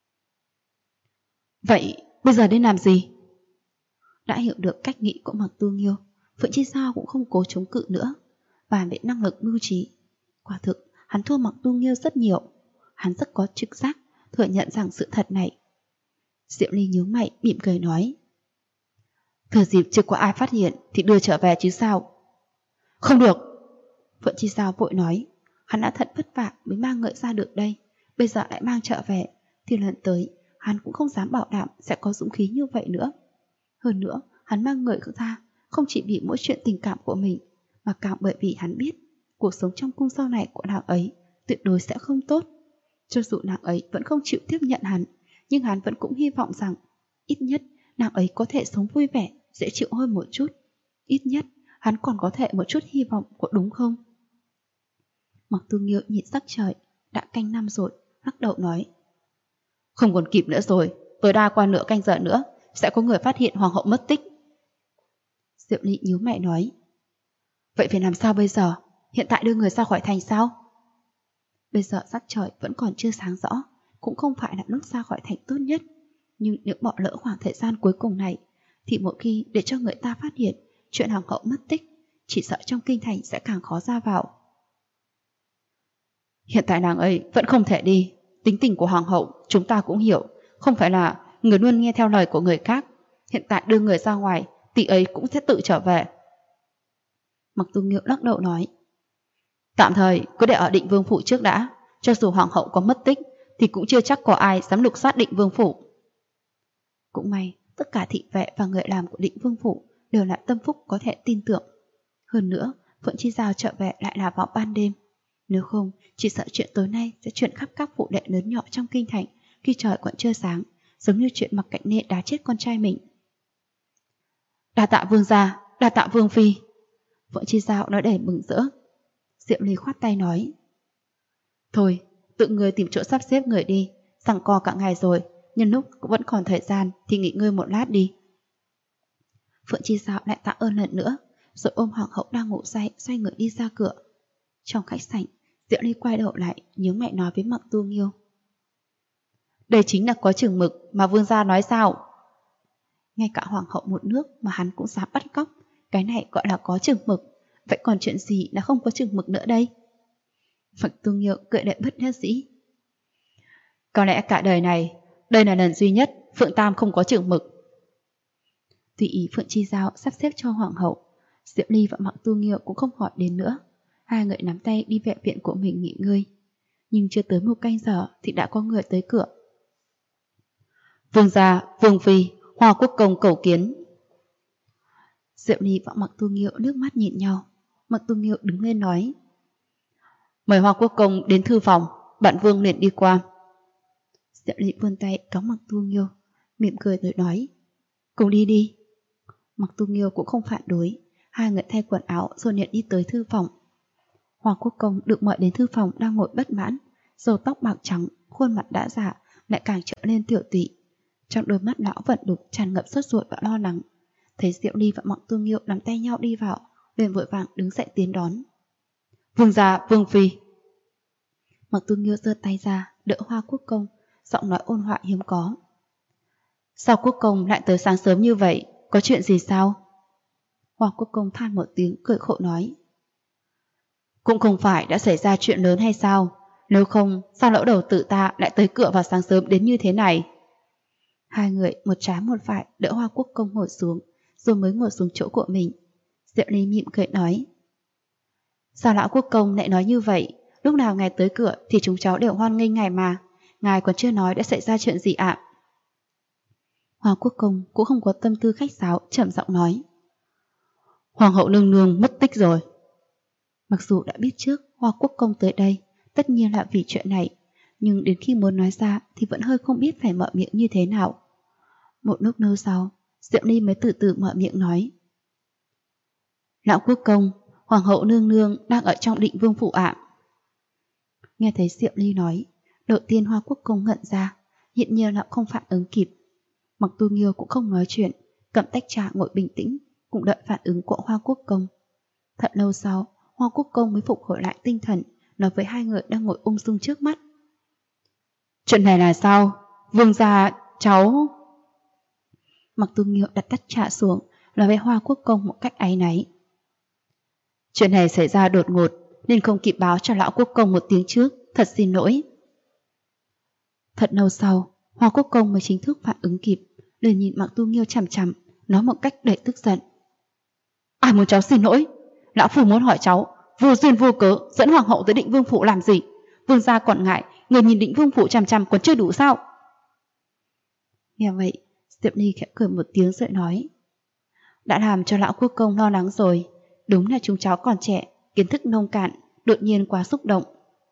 Vậy bây giờ nên làm gì? Đã hiểu được cách nghĩ của Mặc Tu Nghiêu, Phượng Chi Giao cũng không cố chống cự nữa. Và về năng lực mưu trí, quả thực hắn thua Mặc Tu Nghiêu rất nhiều. Hắn rất có trực giác thừa nhận rằng sự thật này. Diệu Ly nhướng mày mỉm cười nói. Thừa dịp chưa có ai phát hiện thì đưa trở về chứ sao? Không được. Phượng Chi Giao vội nói. Hắn đã thật vất vả mới mang người ra được đây, bây giờ lại mang trở về thì lần tới hắn cũng không dám bảo đảm sẽ có dũng khí như vậy nữa. Hơn nữa, hắn mang người ra không chỉ vì mỗi chuyện tình cảm của mình, mà càng bởi vì hắn biết cuộc sống trong cung sau này của nàng ấy tuyệt đối sẽ không tốt. Cho dù nàng ấy vẫn không chịu tiếp nhận hắn, nhưng hắn vẫn cũng hy vọng rằng ít nhất nàng ấy có thể sống vui vẻ, dễ chịu hơn một chút. Ít nhất hắn còn có thể một chút hy vọng, có đúng không? Mặc Tu Nghiêu nhìn sắc trời, đã canh 5 rồi, lắc đầu nói. Không còn kịp nữa rồi, tối đa qua nửa canh giờ nữa sẽ có người phát hiện hoàng hậu mất tích. Diệu Ly nhíu mày nói. Vậy phải làm sao bây giờ? Hiện tại đưa người ra khỏi thành sao? Bây giờ sắc trời vẫn còn chưa sáng rõ, cũng không phải là lúc ra khỏi thành tốt nhất. Nhưng nếu bỏ lỡ khoảng thời gian cuối cùng này, thì một khi để cho người ta phát hiện chuyện hoàng hậu mất tích, chỉ sợ trong kinh thành sẽ càng khó ra vào. Hiện tại nàng ấy vẫn không thể đi. Tính tình của hoàng hậu chúng ta cũng hiểu, không phải là người luôn nghe theo lời của người khác. Hiện tại đưa người ra ngoài, tỷ ấy cũng sẽ tự trở về. Mặc Tu Nghiêu lắc đầu nói. Tạm thời cứ để ở Định Vương phủ trước đã. Cho dù hoàng hậu có mất tích thì cũng chưa chắc có ai dám lục soát Định Vương phủ. Cũng may tất cả thị vệ và người làm của Định Vương phủ đều là tâm phúc có thể tin tưởng. Hơn nữa, Phượng Chi Giao trở về lại là vào ban đêm. Nếu không, chỉ sợ chuyện tối nay sẽ truyền khắp các phụ đệ lớn nhỏ trong kinh thành khi trời còn chưa sáng, giống như chuyện Mặc Cạnh Nê đá chết con trai mình. Đa tạ vương gia, đa tạ vương phi. Phượng Chi Giao nói đầy mừng rỡ. Diệu Ly khoát tay nói. Thôi, tự người tìm chỗ sắp xếp người đi, giằng co cả ngày rồi, nhân lúc vẫn còn thời gian thì nghỉ ngơi một lát đi. Phượng Chi Giao lại tạ ơn lần nữa, rồi ôm hoàng hậu đang ngủ say xoay người đi ra cửa. Trong khách sảnh, Diệu Ly quay đầu lại nhướng mày nói với Mặc Tu Nghiêu. Đây chính là có chừng mực mà vương gia nói sao? Ngay cả hoàng hậu một nước mà hắn cũng dám bắt cóc, cái này gọi là có chừng mực. Vậy còn chuyện gì là không có chừng mực nữa đây? Mặc Tu Nghiêu cười đợi bất đắc dĩ. Có lẽ cả đời này, đây là lần duy nhất Phượng Tam không có chừng mực. Tùy ý Phượng Chi Giao sắp xếp cho hoàng hậu, Diệu Ly và Mặc Tu Nghiêu cũng không hỏi đến nữa. Hai người nắm tay đi về viện của mình nghỉ ngơi. Nhưng chưa tới một canh giờ thì đã có người tới cửa. Vương gia, Vương Phi, Hoa Quốc Công cầu kiến. Diệu Ly và Mặc Tu Nghiêu nước mắt nhìn nhau. Mặc Tu Nghiêu đứng lên nói. Mời Hoa Quốc Công đến thư phòng, bạn Vương liền đi qua. Diệu Ly vươn tay kéo Mặc Tu Nghiêu, mỉm cười rồi nói. Cùng đi đi. Mặc Tu Nghiêu cũng không phản đối. Hai người thay quần áo rồi liền đi tới thư phòng. Hoa Quốc Công được mời đến thư phòng đang ngồi bất mãn, râu tóc bạc trắng, khuôn mặt đã già, lại càng trở nên tiểu tụy. Trong đôi mắt lão vận đục tràn ngập sốt ruột và lo lắng. Thấy Diệu Ly và Mặc Tu Nghiêu nắm tay nhau đi vào, liền vội vàng đứng dậy tiến đón. Vương gia, Vương Phi. Mặc Tu Nghiêu giơ tay ra, đỡ Hoa Quốc Công, giọng nói ôn hòa hiếm có. Sao Quốc Công lại tới sáng sớm như vậy? Có chuyện gì sao? Hoa Quốc Công than một tiếng cười khổ nói. Cũng không phải đã xảy ra chuyện lớn hay sao? Nếu không, sao lão đầu tử ta lại tới cửa vào sáng sớm đến như thế này? Hai người một trái một phải đỡ Hoa Quốc Công ngồi xuống, rồi mới ngồi xuống chỗ của mình. Diệu Ly mỉm cười nói. Sao lão Quốc Công lại nói như vậy? Lúc nào ngài tới cửa thì chúng cháu đều hoan nghênh ngài mà. Ngài còn chưa nói đã xảy ra chuyện gì ạ? Hoa Quốc Công cũng không có tâm tư khách sáo, trầm giọng nói. Hoàng hậu nương nương mất tích rồi. Mặc dù đã biết trước Hoa Quốc Công tới đây, tất nhiên là vì chuyện này, nhưng đến khi muốn nói ra thì vẫn hơi không biết phải mở miệng như thế nào. Một lúc lâu sau, Diệu Ly mới từ từ mở miệng nói. Lão Quốc Công, Hoàng hậu nương nương đang ở trong Định Vương phủ ạ. Nghe thấy Diệu Ly nói, đầu tiên Hoa Quốc Công ngẩn ra, hiện nhiên là không phản ứng kịp. Mặc Tu Nghiêu cũng không nói chuyện, cầm tách trà ngồi bình tĩnh, cũng đợi phản ứng của Hoa Quốc Công. Thật lâu sau, Hoa Quốc Công mới phục hồi lại tinh thần, nói với hai người đang ngồi ung dung trước mắt. Chuyện này là sao? Vương gia, cháu... Mặc Tu Nghiêu đặt tách trà xuống, nói với Hoa Quốc Công một cách áy náy. Chuyện này xảy ra đột ngột, nên không kịp báo cho lão Quốc Công một tiếng trước, thật xin lỗi. Thật lâu sau, Hoa Quốc Công mới chính thức phản ứng kịp, liền nhìn Mặc Tu Nghiêu chằm chằm, nói một cách đầy tức giận. Ai muốn cháu xin lỗi? Lão phu muốn hỏi cháu, vô duyên vô cớ dẫn hoàng hậu tới Định Vương phủ làm gì? Vương gia còn ngại, người nhìn Định Vương phủ chằm chằm còn chưa đủ sao? Nghe vậy, Diệp Ly khẽ cười một tiếng rồi nói. Đã làm cho lão Quốc Công lo lắng rồi, đúng là chúng cháu còn trẻ, kiến thức nông cạn, đột nhiên quá xúc động.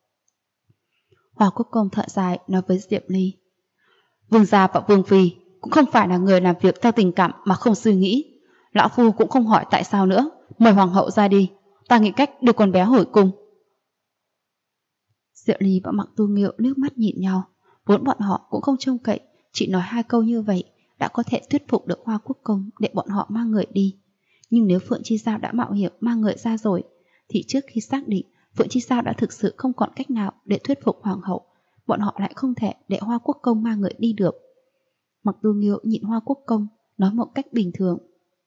Hoa Quốc Công thở dài nói với Diệp Ly. Vương gia và Vương Phi cũng không phải là người làm việc theo tình cảm mà không suy nghĩ. Lão phu cũng không hỏi tại sao nữa, mời hoàng hậu ra đi, ta nghĩ cách đưa con bé hồi cung. Diệu Ly và Mặc Tu Nghiêu nước mắt nhìn nhau, vốn bọn họ cũng không trông cậy, chỉ nói hai câu như vậy đã có thể thuyết phục được Hoa Quốc Công để bọn họ mang người đi. Nhưng nếu Phượng Chi Giao đã mạo hiểm mang người ra rồi, thì trước khi xác định Phượng Chi Giao đã thực sự không còn cách nào để thuyết phục hoàng hậu, bọn họ lại không thể để Hoa Quốc Công mang người đi được. Mặc Tu Nghiêu nhịn Hoa Quốc Công, nói một cách bình thường.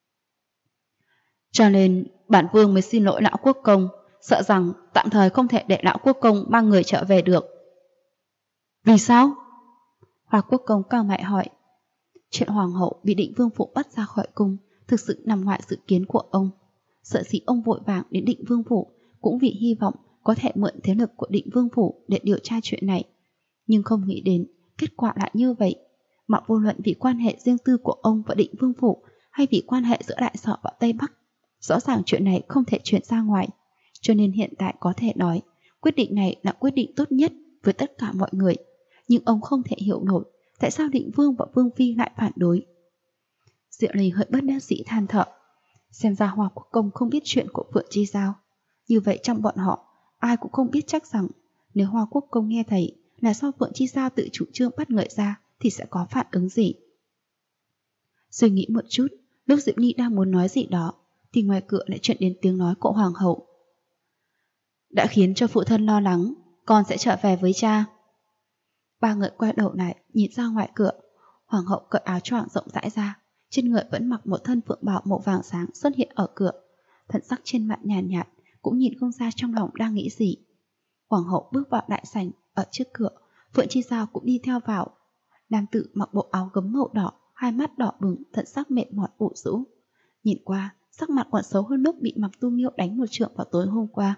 Cho nên bản vương mới xin lỗi lão Quốc Công, sợ rằng tạm thời không thể để lão Quốc Công mang người trở về được. Vì sao? Hoa Quốc Công cao mày hỏi. Chuyện hoàng hậu bị Định Vương phủ bắt ra khỏi cung thực sự nằm ngoài dự kiến của ông. Sợ dĩ ông vội vàng đến Định Vương phủ cũng vì hy vọng có thể mượn thế lực của Định Vương phủ để điều tra chuyện này. Nhưng không nghĩ đến kết quả lại như vậy. Mà vô luận vì quan hệ riêng tư của ông và Định Vương phủ hay vì quan hệ giữa Đại Sở và Tây Bắc, rõ ràng chuyện này không thể chuyển ra ngoài. Cho nên hiện tại có thể nói quyết định này là quyết định tốt nhất với tất cả mọi người. Nhưng ông không thể hiểu nổi tại sao Định Vương và Vương Phi lại phản đối. Diệu Ly hơi bất đắc dĩ than thở. Xem ra Hoa Quốc Công không biết chuyện của Phượng Chi Giao. Như vậy trong bọn họ, ai cũng không biết chắc rằng nếu Hoa Quốc Công nghe thấy là do Phượng Chi Giao tự chủ trương bắt người ra thì sẽ có phản ứng gì. Suy nghĩ một chút, lúc Diệp Ly đang muốn nói gì đó thì ngoài cửa lại truyền đến tiếng nói của hoàng hậu. Đã khiến cho phụ thân lo lắng, con sẽ trở về với cha. Ba người quay đầu lại nhìn ra ngoài cửa. Hoàng hậu cởi áo choàng rộng rãi ra, trên người vẫn mặc một thân phượng bào màu vàng sáng xuất hiện ở cửa. Thần sắc trên mặt nhàn nhạt, cũng nhìn không ra trong lòng đang nghĩ gì. Hoàng hậu bước vào đại sảnh, ở trước cửa, Phượng Chi Giao cũng đi theo vào. Nam tử mặc bộ áo gấm màu đỏ, hai mắt đỏ bừng, thần sắc mệt mỏi ủ rũ. Nhìn qua, sắc mặt còn xấu hơn lúc bị Mặc Tu Nghiêu đánh một trượng vào tối hôm qua.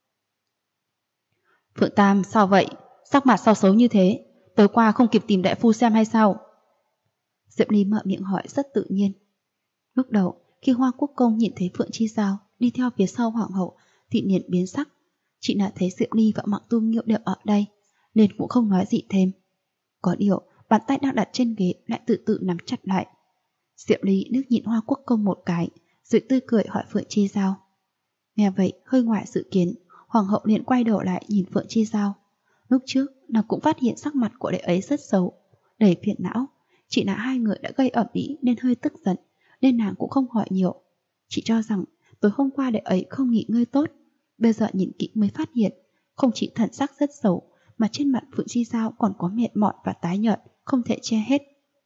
Phượng Tam, sao vậy? Sắc mặt sao xấu như thế? Tối qua không kịp tìm đại phu xem hay sao? Diệp Ly mở miệng hỏi rất tự nhiên. Lúc đầu, khi Hoa Quốc Công nhìn thấy Phượng Chi Giao đi theo phía sau hoàng hậu, thì liền biến sắc. Chị đã thấy Diệp Ly và Mặc Tu Nghiêu đều ở đây, nên cũng không nói gì thêm. Có điều, bàn tay đang đặt trên ghế lại tự tự nắm chặt lại. Diệp Ly nước nhìn Hoa Quốc Công một cái, rồi tươi cười hỏi Phượng Chi Giao. Nghe vậy, hơi ngoài dự kiến, hoàng hậu liền quay đầu lại nhìn Phượng Chi Giao. Lúc trước, nàng cũng phát hiện sắc mặt của đệ ấy rất xấu, đầy phiền não. Chỉ là hai người đã gây ầm ĩ nên hơi tức giận, nên nàng cũng không hỏi nhiều. Chỉ cho rằng tối hôm qua đệ ấy không nghỉ ngơi tốt, bây giờ nhìn kỹ mới phát hiện, không chỉ thần sắc rất xấu, mà trên mặt Phượng Chi Giao còn có mệt mỏi và tái nhợt, không thể che hết.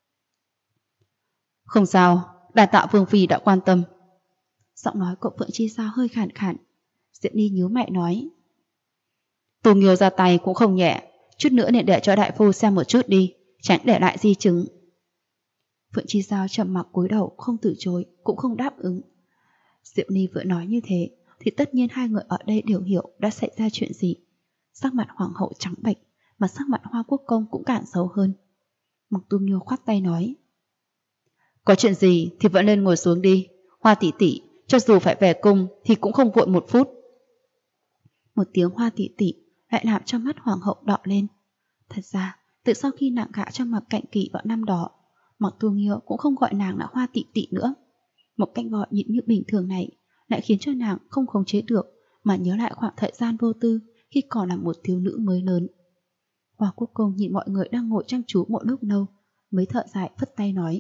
Không sao, đà tạ Vương Phi đã quan tâm. Giọng nói của Phượng Chi Giao hơi khàn khàn. Diệp Ly nhíu mày nói. Tu Nghiêu ra tay cũng không nhẹ, chút nữa nên để cho đại phu xem một chút đi, tránh để lại di chứng. Phượng Chi Giao trầm mặc cúi đầu, không từ chối, cũng không đáp ứng. Diệp Ly vừa nói như thế, thì tất nhiên hai người ở đây đều hiểu đã xảy ra chuyện gì. Sắc mặt hoàng hậu trắng bệch, mà sắc mặt Hoa Quốc Công cũng càng xấu hơn. Mặc Tu Nghiêu khoát tay nói. Có chuyện gì thì vẫn nên ngồi xuống đi, Hoa tỷ tỷ, cho dù phải về cung thì cũng không vội một phút. Một tiếng Hoa tỷ tỷ lại làm cho mắt hoàng hậu đỏ lên. Thật ra, từ sau khi nàng gả cho Mặc Cạnh Kỳ vào năm đó, Mặc Tu Nghiêu cũng không gọi nàng là Hoa tỷ tỷ nữa. Một cách gọi nhịn như bình thường này lại khiến cho nàng không khống chế được, mà nhớ lại khoảng thời gian vô tư khi còn là một thiếu nữ mới lớn. Hoa Quốc Công nhìn mọi người đang ngồi chăm chú một lúc lâu, mới thở dài phất tay nói.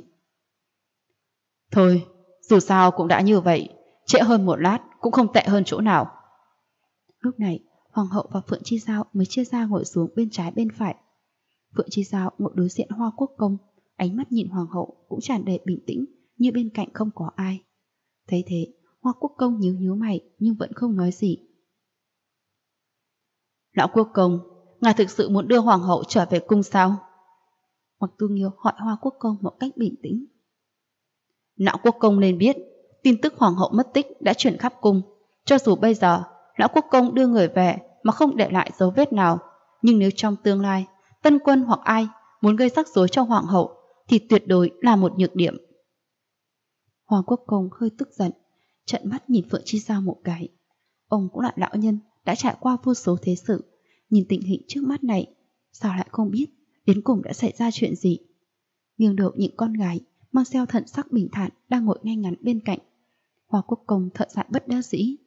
Thôi, dù sao cũng đã như vậy, trễ hơn một lát cũng không tệ hơn chỗ nào. Lúc này, hoàng hậu và Phượng Chi Giao mới chia ra ngồi xuống bên trái bên phải. Phượng Chi Giao ngồi đối diện Hoa Quốc Công, ánh mắt nhìn hoàng hậu cũng tràn đầy bình tĩnh, như bên cạnh không có ai. Thấy thế, Hoa Quốc Công nhíu nhíu mày nhưng vẫn không nói gì. Lão Quốc Công, ngài thực sự muốn đưa hoàng hậu trở về cung sao? Mặc Tu Nghiêu hỏi Hoa Quốc Công một cách bình tĩnh. Lão Quốc Công nên biết, tin tức hoàng hậu mất tích đã truyền khắp cung. Cho dù bây giờ, Lão Quốc Công đưa người về mà không để lại dấu vết nào, nhưng nếu trong tương lai, Tân Quân hoặc ai muốn gây rắc rối cho hoàng hậu, thì tuyệt đối là một nhược điểm. Hoa Quốc Công hơi tức giận, trợn mắt nhìn Phượng Chi Giao một cái. Ông cũng là lão nhân, đã trải qua vô số thế sự, nhìn tình hình trước mắt này, sao lại không biết đến cùng đã xảy ra chuyện gì. Nghiêng đầu những con gái mang theo thần sắc bình thản đang ngồi ngay ngắn bên cạnh. Hoa Quốc Công thở dài bất đắc dĩ.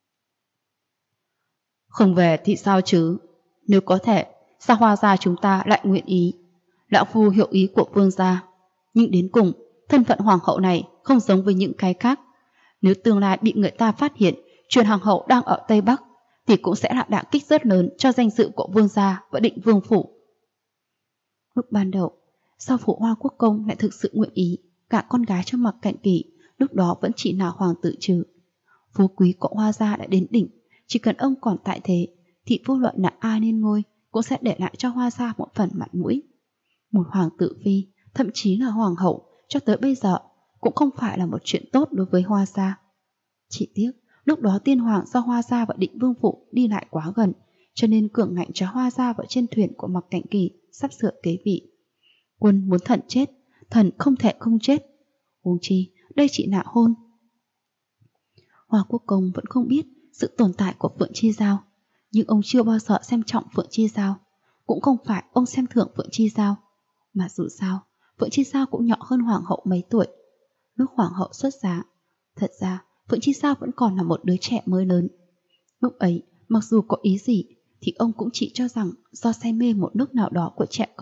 Không về thì sao chứ? Nếu có thể, sao Hoa gia chúng ta lại nguyện ý? Lão phu hiểu ý của vương gia, nhưng đến cùng thân phận hoàng hậu này không giống với những cái khác. Nếu tương lai bị người ta phát hiện truyền hoàng hậu đang ở Tây Bắc, thì cũng sẽ là đả kích rất lớn cho danh dự của vương gia và Định Vương phủ. Lúc ban đầu, sao phụ Hoa Quốc Công lại thực sự nguyện ý cả con gái cho Mặc Cạnh Kỳ, lúc đó vẫn chỉ là hoàng tử trừ. Phú quý của Hoa gia đã đến đỉnh, chỉ cần ông còn tại thế thì vô luận là ai lên ngôi cũng sẽ để lại cho Hoa gia một phần mặt mũi. Một hoàng tử phi, thậm chí là hoàng hậu, cho tới bây giờ cũng không phải là một chuyện tốt đối với Hoa gia. Chỉ tiếc lúc đó tiên hoàng do Hoa gia và Định Vương phủ đi lại quá gần, cho nên cường ngạnh cho Hoa gia vào trên thuyền của Mặc Cạnh Kỳ sắp sửa kế vị. Quân muốn thần chết, thần không thể không chết. Huống chi đây chỉ là hôn. Hoa Quốc Công vẫn không biết sự tồn tại của Phượng Chi Giao, nhưng ông chưa bao giờ xem trọng Phượng Chi Giao. Cũng không phải ông xem thường Phượng Chi Giao, mà dù sao Phượng Chi Giao cũng nhỏ hơn hoàng hậu mấy tuổi. Lúc hoàng hậu xuất giá, thật ra Phượng Chi Giao vẫn còn là một đứa trẻ mới lớn. Lúc ấy, mặc dù có ý gì thì ông cũng chỉ cho rằng do say mê một lúc nào đó của trẻ con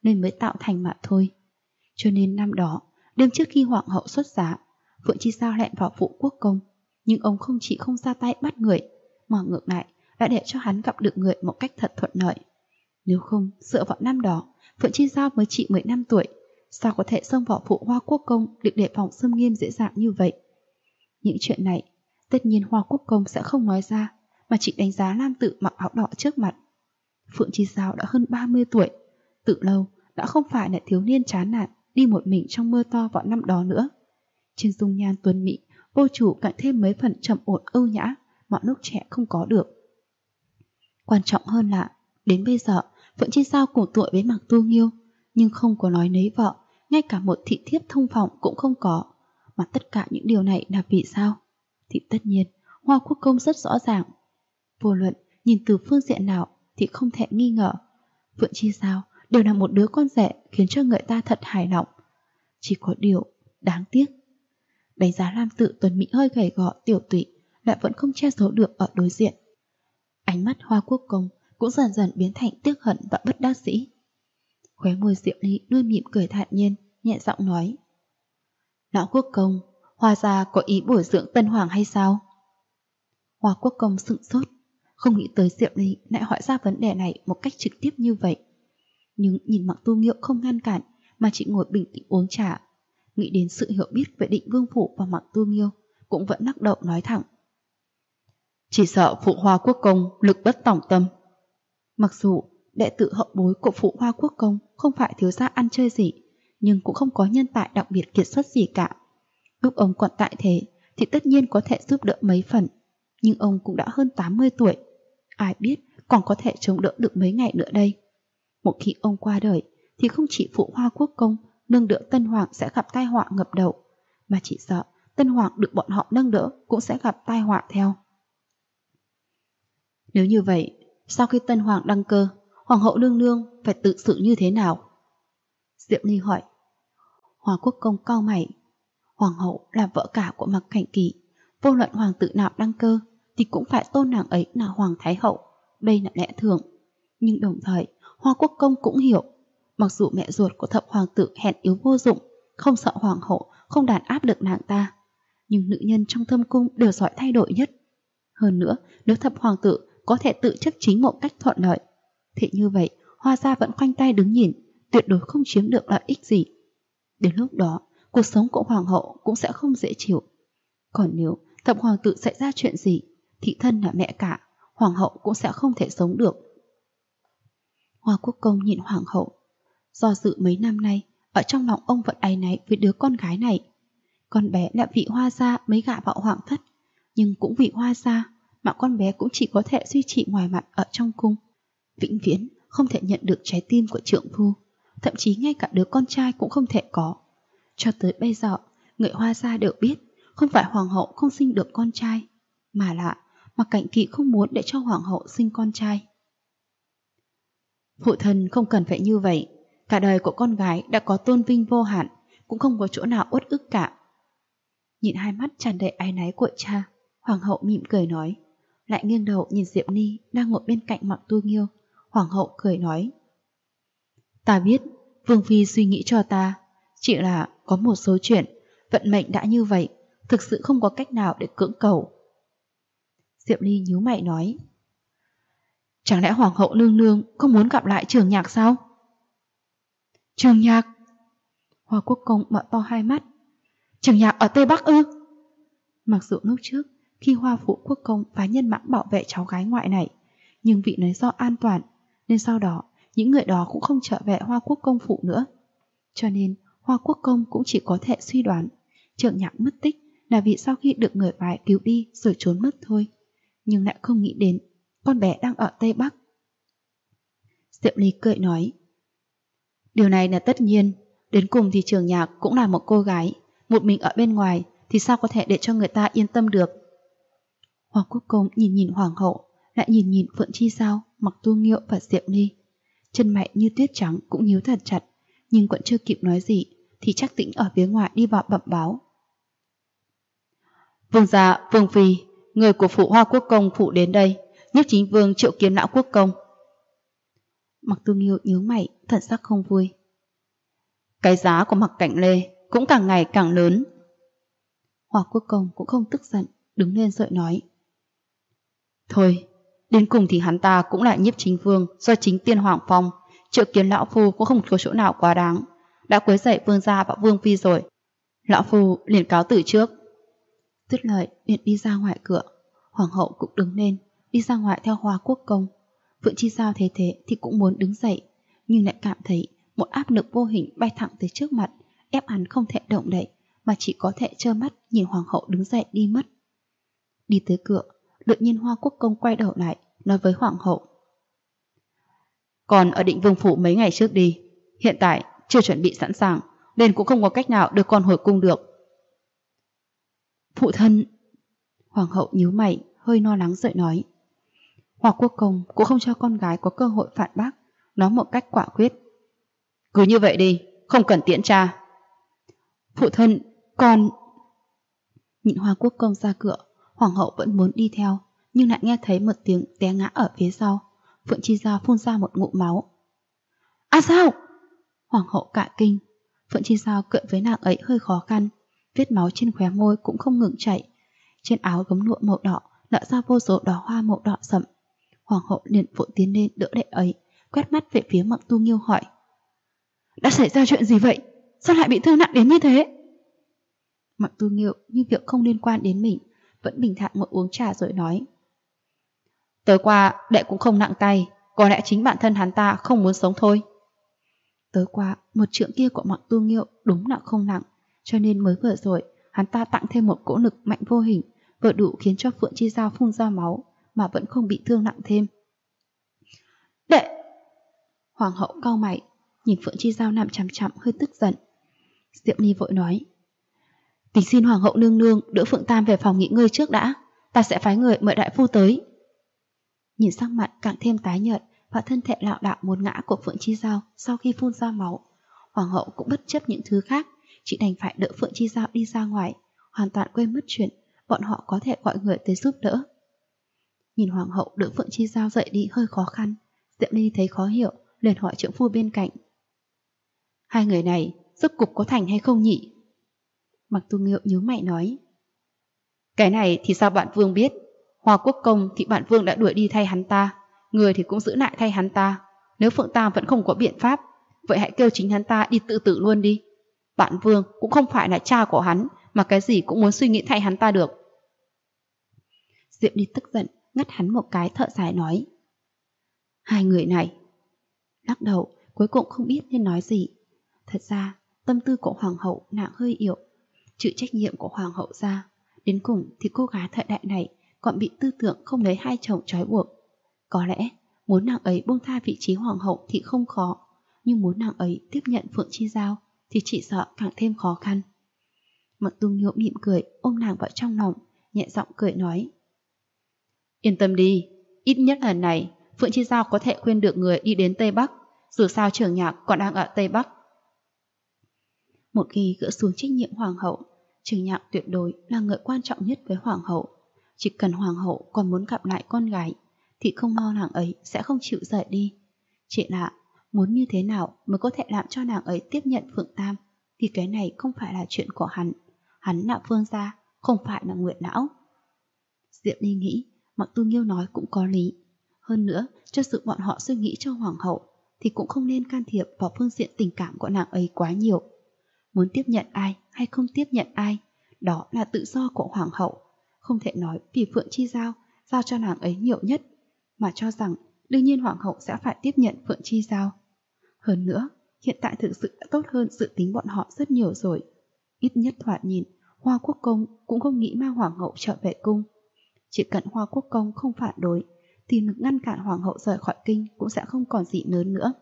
nên mới tạo thành mà thôi. Cho nên năm đó, đêm trước khi hoàng hậu xuất giá, Phượng Chi Sao hẹn vào Phụ Quốc Công, nhưng ông không chỉ không ra tay bắt người, mà ngược lại đã để cho hắn gặp được người một cách thật thuận lợi. Nếu không, dựa vào năm đó, Phượng Chi Sao mới chỉ 15 tuổi, sao có thể xông vào Phụ Hoa Quốc Công được đề phòng xâm nghiêm dễ dàng như vậy? Những chuyện này, tất nhiên Hoa Quốc Công sẽ không nói ra, mà chỉ đánh giá Lam Tự mặc áo đỏ trước mặt. Phượng Chi Sao đã hơn 30 tuổi, từ lâu đã không phải là thiếu niên chán nản đi một mình trong mưa to vào năm đó nữa. Trên dung nhan tuấn mỹ, vô chủ cạnh thêm mấy phần trầm ổn ưu nhã mà lúc trẻ không có được. Quan trọng hơn là, đến bây giờ, Phượng Chi Sao cùng tuổi với Mạc Tu Nghiêu, nhưng không có nói nấy vợ, ngay cả một thị thiếp thông phòng cũng không có. Mà tất cả những điều này là vì sao? Thì tất nhiên, Hoa Quốc Công rất rõ ràng. Vô luận, nhìn từ phương diện nào thì không thể nghi ngờ. Phượng Chi Sao đều là một đứa con rể khiến cho người ta thật hài lòng. Chỉ có điều, đáng tiếc. Đánh giá Lam Tự tuấn mỹ hơi gầy gò tiểu tụy lại vẫn không che giấu được ở đối diện. Ánh mắt Hoa Quốc Công cũng dần dần biến thành tiếc hận và bất đắc dĩ. Khóe môi Diệu Ly nuôi mỉm cười thản nhiên, nhẹ giọng nói: Lão Quốc Công, Hoa gia có ý bồi dưỡng Tân Hoàng hay sao? Hoa Quốc Công sững sốt, không nghĩ tới Diệu Ly lại hỏi ra vấn đề này một cách trực tiếp như vậy. Nhưng nhìn Mạc Tu Nghiêu không ngăn cản mà chỉ ngồi bình tĩnh uống trà, nghĩ đến sự hiểu biết về Định Vương Phủ và Mạc Tu Nghiêu, cũng vẫn lắc đầu nói thẳng: Chỉ sợ Phụ Hoa Quốc Công lực bất tòng tâm. Mặc dù đệ tử hậu bối của Phụ Hoa Quốc Công không phải thiếu gia ăn chơi gì, nhưng cũng không có nhân tài đặc biệt kiệt xuất gì cả. Lúc ông còn tại thế thì tất nhiên có thể giúp đỡ mấy phần, nhưng ông cũng đã hơn 80 tuổi, ai biết còn có thể chống đỡ được mấy ngày nữa đây. Một khi ông qua đời thì không chỉ Phụ Hoa Quốc Công nâng đỡ Tân Hoàng sẽ gặp tai họa ngập đầu, mà chỉ sợ Tân Hoàng được bọn họ nâng đỡ cũng sẽ gặp tai họa theo. Nếu như vậy, sau khi Tân Hoàng đăng cơ, Hoàng hậu nương nương phải tự xử như thế nào? Diệu Ly hỏi. Hoa Quốc Công cau mày. Hoàng hậu là vợ cả của Mạc Cảnh Kỳ, vô luận hoàng tử nào đăng cơ thì cũng phải tôn nàng ấy là Hoàng Thái Hậu, đây là lẽ thường. Nhưng đồng thời, Hoa Quốc Công cũng hiểu, mặc dù mẹ ruột của thập hoàng tử hèn yếu vô dụng, không sợ hoàng hậu không đàn áp được nàng ta, nhưng nữ nhân trong thâm cung đều giỏi thay đổi nhất. Hơn nữa, nếu thập hoàng tử có thể tự chấp chính một cách thuận lợi, thì như vậy Hoa gia vẫn khoanh tay đứng nhìn, tuyệt đối không chiếm được lợi ích gì. Đến lúc đó, cuộc sống của hoàng hậu cũng sẽ không dễ chịu. Còn nếu thập hoàng tử xảy ra chuyện gì, thì thân là mẹ cả, hoàng hậu cũng sẽ không thể sống được. Hoa Quốc Công nhìn hoàng hậu, do dự mấy năm nay, ở trong lòng ông vẫn áy náy với đứa con gái này. Con bé là vị Hoa gia mới gả vào hoàng thất, nhưng cũng vì Hoa gia mà con bé cũng chỉ có thể duy trì ngoài mặt ở trong cung, vĩnh viễn không thể nhận được trái tim của trượng phu, thậm chí ngay cả đứa con trai cũng không thể có. Cho tới bây giờ, người Hoa gia đều biết không phải hoàng hậu không sinh được con trai, mà là Mạc Cảnh Kỳ không muốn để cho hoàng hậu sinh con trai. Phụ thân không cần phải như vậy, cả đời của con gái đã có tôn vinh vô hạn, cũng không có chỗ nào uất ức cả. Nhìn hai mắt tràn đầy áy náy của cha, hoàng hậu mỉm cười nói, lại nghiêng đầu nhìn Diệp Ni đang ngồi bên cạnh Mạc Tu Nghiêu. Hoàng hậu cười nói: Ta biết Vương Phi suy nghĩ cho ta, chỉ là có một số chuyện vận mệnh đã như vậy, thực sự không có cách nào để cưỡng cầu. Diệp Ly nhíu mày nói: Chẳng lẽ Hoàng hậu nương nương không muốn gặp lại Trường Nhạc sao? Trường Nhạc? Hoa Quốc Công mở to hai mắt. Trường Nhạc ở Tây Bắc ư? Mặc dù lúc trước khi Hoa Phụ Quốc Công phái nhân mã bảo vệ cháu gái ngoại này, nhưng vì lý do an toàn nên sau đó những người đó cũng không trở về Hoa Quốc Công phủ nữa. Cho nên Hoa Quốc Công cũng chỉ có thể suy đoán Trường Nhạc mất tích là vì sau khi được người vải cứu đi rồi trốn mất thôi, nhưng lại không nghĩ đến con bé đang ở Tây Bắc. Diệu Ly cười nói: Điều này là tất nhiên, đến cùng thì Trường Nhạc cũng là một cô gái, một mình ở bên ngoài thì sao có thể để cho người ta yên tâm được. Hoa Quốc Công nhìn nhìn hoàng hậu, lại nhìn nhìn Phượng Chi Sao, Mạc Tu Nghiêu và Diệu Ly. Chân mày như tuyết trắng cũng nhíu thật chặt, nhưng vẫn chưa kịp nói gì thì Trác Tĩnh ở phía ngoài đi vào bẩm báo: Vương gia, Vương Phi, người của phủ Hoa Quốc Công phủ đến đây, Nhiếp Chính Vương triệu kiến Lão Quốc Công. Mặc Tu Nghiêu nhíu mày, thần sắc không vui. Cái giá của Mặc Cảnh Lê cũng càng ngày càng lớn. Hoa Quốc Công cũng không tức giận, đứng lên dội nói. Thôi, đến cùng thì hắn ta cũng là Nhiếp Chính Vương do chính Tiên Hoàng phong, triệu kiến lão phu cũng không có chỗ nào quá đáng. Đã quấy rầy vương gia và vương phi rồi, lão phu liền cáo từ trước. Dứt lời liền đi ra ngoài cửa. Hoàng hậu cũng đứng lên, đi ra ngoài theo Hoa Quốc Công. Phượng Chi Giao thấy thế thì cũng muốn đứng dậy, nhưng lại cảm thấy một áp lực vô hình bay thẳng tới trước mặt, ép hắn không thể động đậy, mà chỉ có thể trơ mắt nhìn Hoàng hậu đứng dậy đi mất. Đi tới cửa, đột nhiên Hoa Quốc Công quay đầu lại, nói với Hoàng hậu. Còn ở Định Vương phủ mấy ngày trước đi, hiện tại chưa chuẩn bị sẵn sàng, nên cũng không có cách nào đưa con hồi cung được. Phụ thân. Hoàng hậu nhíu mày, hơi lo lắng dậy nói. Hoa Quốc Công cũng không cho con gái có cơ hội phản bác, nói một cách quả quyết. Cứ như vậy đi, không cần tiễn cha. Phụ thân, con... Nhìn Hoa Quốc Công ra cửa, Hoàng hậu vẫn muốn đi theo, nhưng lại nghe thấy một tiếng té ngã ở phía sau. Phượng Chi Giao phun ra một ngụm máu. À sao? Hoàng hậu cả kinh. Phượng Chi Giao cựa với nàng ấy hơi khó khăn, vết máu trên khóe môi cũng không ngừng chảy. Trên áo gấm lụa màu đỏ nở ra vô số đóa hoa màu đỏ sậm. Hoàng hậu liền vội tiến lên đỡ đệ ấy, quét mắt về phía Mặc Tu Nghiêu hỏi. Đã xảy ra chuyện gì vậy? Sao lại bị thương nặng đến như thế? Mặc Tu Nghiêu như việc không liên quan đến mình, vẫn bình thản ngồi uống trà rồi nói. Tối qua đệ cũng không nặng tay, có lẽ chính bản thân hắn ta không muốn sống thôi. Tối qua một trượng kia của Mặc Tu Nghiêu đúng là không nặng, cho nên mới vừa rồi hắn ta tặng thêm một cỗ lực mạnh vô hình, vừa đủ khiến cho Phượng Chi Giao phun ra máu mà vẫn không bị thương nặng thêm. Đệ! Hoàng hậu cau mày, nhìn Phượng Chi Giao nằm chằm chằm hơi tức giận. Diệu Ni vội nói. Tình xin Hoàng hậu nương nương đỡ Phượng Tam về phòng nghỉ ngơi trước đã, ta sẽ phái người mời đại phu tới. Nhìn sắc mặt càng thêm tái nhợt và thân thể lảo đảo muốn ngã của Phượng Chi Giao sau khi phun ra máu, Hoàng hậu cũng bất chấp những thứ khác, chỉ đành phải đỡ Phượng Chi Giao đi ra ngoài, hoàn toàn quên mất chuyện bọn họ có thể gọi người tới giúp đỡ. Nhìn Hoàng hậu đỡ Phượng Chi Giao dậy đi hơi khó khăn, Diệu Ni thấy khó hiểu, liền hỏi trượng phu bên cạnh. Hai người này rốt cục có thành hay không nhỉ? Mặc Tu Nghiêu nhíu mày nói. Cái này thì sao bạn Vương biết? Hoa Quốc Công thì bạn Vương đã đuổi đi thay hắn ta, người thì cũng giữ lại thay hắn ta. Nếu Phượng Tam vẫn không có biện pháp, vậy hãy kêu chính hắn ta đi tự tử luôn đi. Bạn Vương cũng không phải là cha của hắn, mà cái gì cũng muốn suy nghĩ thay hắn ta được. Diệu Ni tức giận, ngắt hắn một cái, thở dài nói. Hai người này. Lắc đầu, cuối cùng không biết nên nói gì. Thật ra, tâm tư của Hoàng hậu nàng hơi yếu, chịu trách nhiệm của Hoàng hậu ra. Đến cùng thì cô gái thời đại này còn bị tư tưởng không lấy hai chồng trói buộc. Có lẽ muốn nàng ấy buông tha vị trí Hoàng hậu thì không khó, nhưng muốn nàng ấy tiếp nhận Phượng Chi Giao thì chỉ sợ càng thêm khó khăn. Mặc Tu Nghiêu mỉm cười ôm nàng vào trong lòng, nhẹ giọng cười nói. Yên tâm đi, ít nhất lần này Phượng Chi Giao có thể khuyên được người đi đến Tây Bắc, dù sao Trường Nhạc còn đang ở Tây Bắc. Một khi gỡ xuống trách nhiệm Hoàng hậu, Trường Nhạc tuyệt đối là người quan trọng nhất với Hoàng hậu. Chỉ cần Hoàng hậu còn muốn gặp lại con gái thì không lo nàng ấy sẽ không chịu rời đi. Chỉ là muốn như thế nào mới có thể làm cho nàng ấy tiếp nhận Phượng Tam, thì cái này không phải là chuyện của hắn. Hắn là Vương gia, không phải là Nguyệt Lão. Diệu Ni nghĩ Mặc Tu Nghiêu nói cũng có lý. Hơn nữa, cho sự bọn họ suy nghĩ cho Hoàng hậu thì cũng không nên can thiệp vào phương diện tình cảm của nàng ấy quá nhiều. Muốn tiếp nhận ai hay không tiếp nhận ai, đó là tự do của Hoàng hậu. Không thể nói vì Phượng Chi Giao giao cho nàng ấy nhiều nhất, mà cho rằng đương nhiên Hoàng hậu sẽ phải tiếp nhận Phượng Chi Giao. Hơn nữa, hiện tại thực sự đã tốt hơn dự tính bọn họ rất nhiều rồi. Ít nhất thoạt nhìn, Hoa Quốc Công cũng không nghĩ mang Hoàng hậu trở về cung. Chỉ cần Hoa Quốc Công không phản đối, thì lực ngăn cản Hoàng hậu rời khỏi kinh cũng sẽ không còn gì lớn nữa.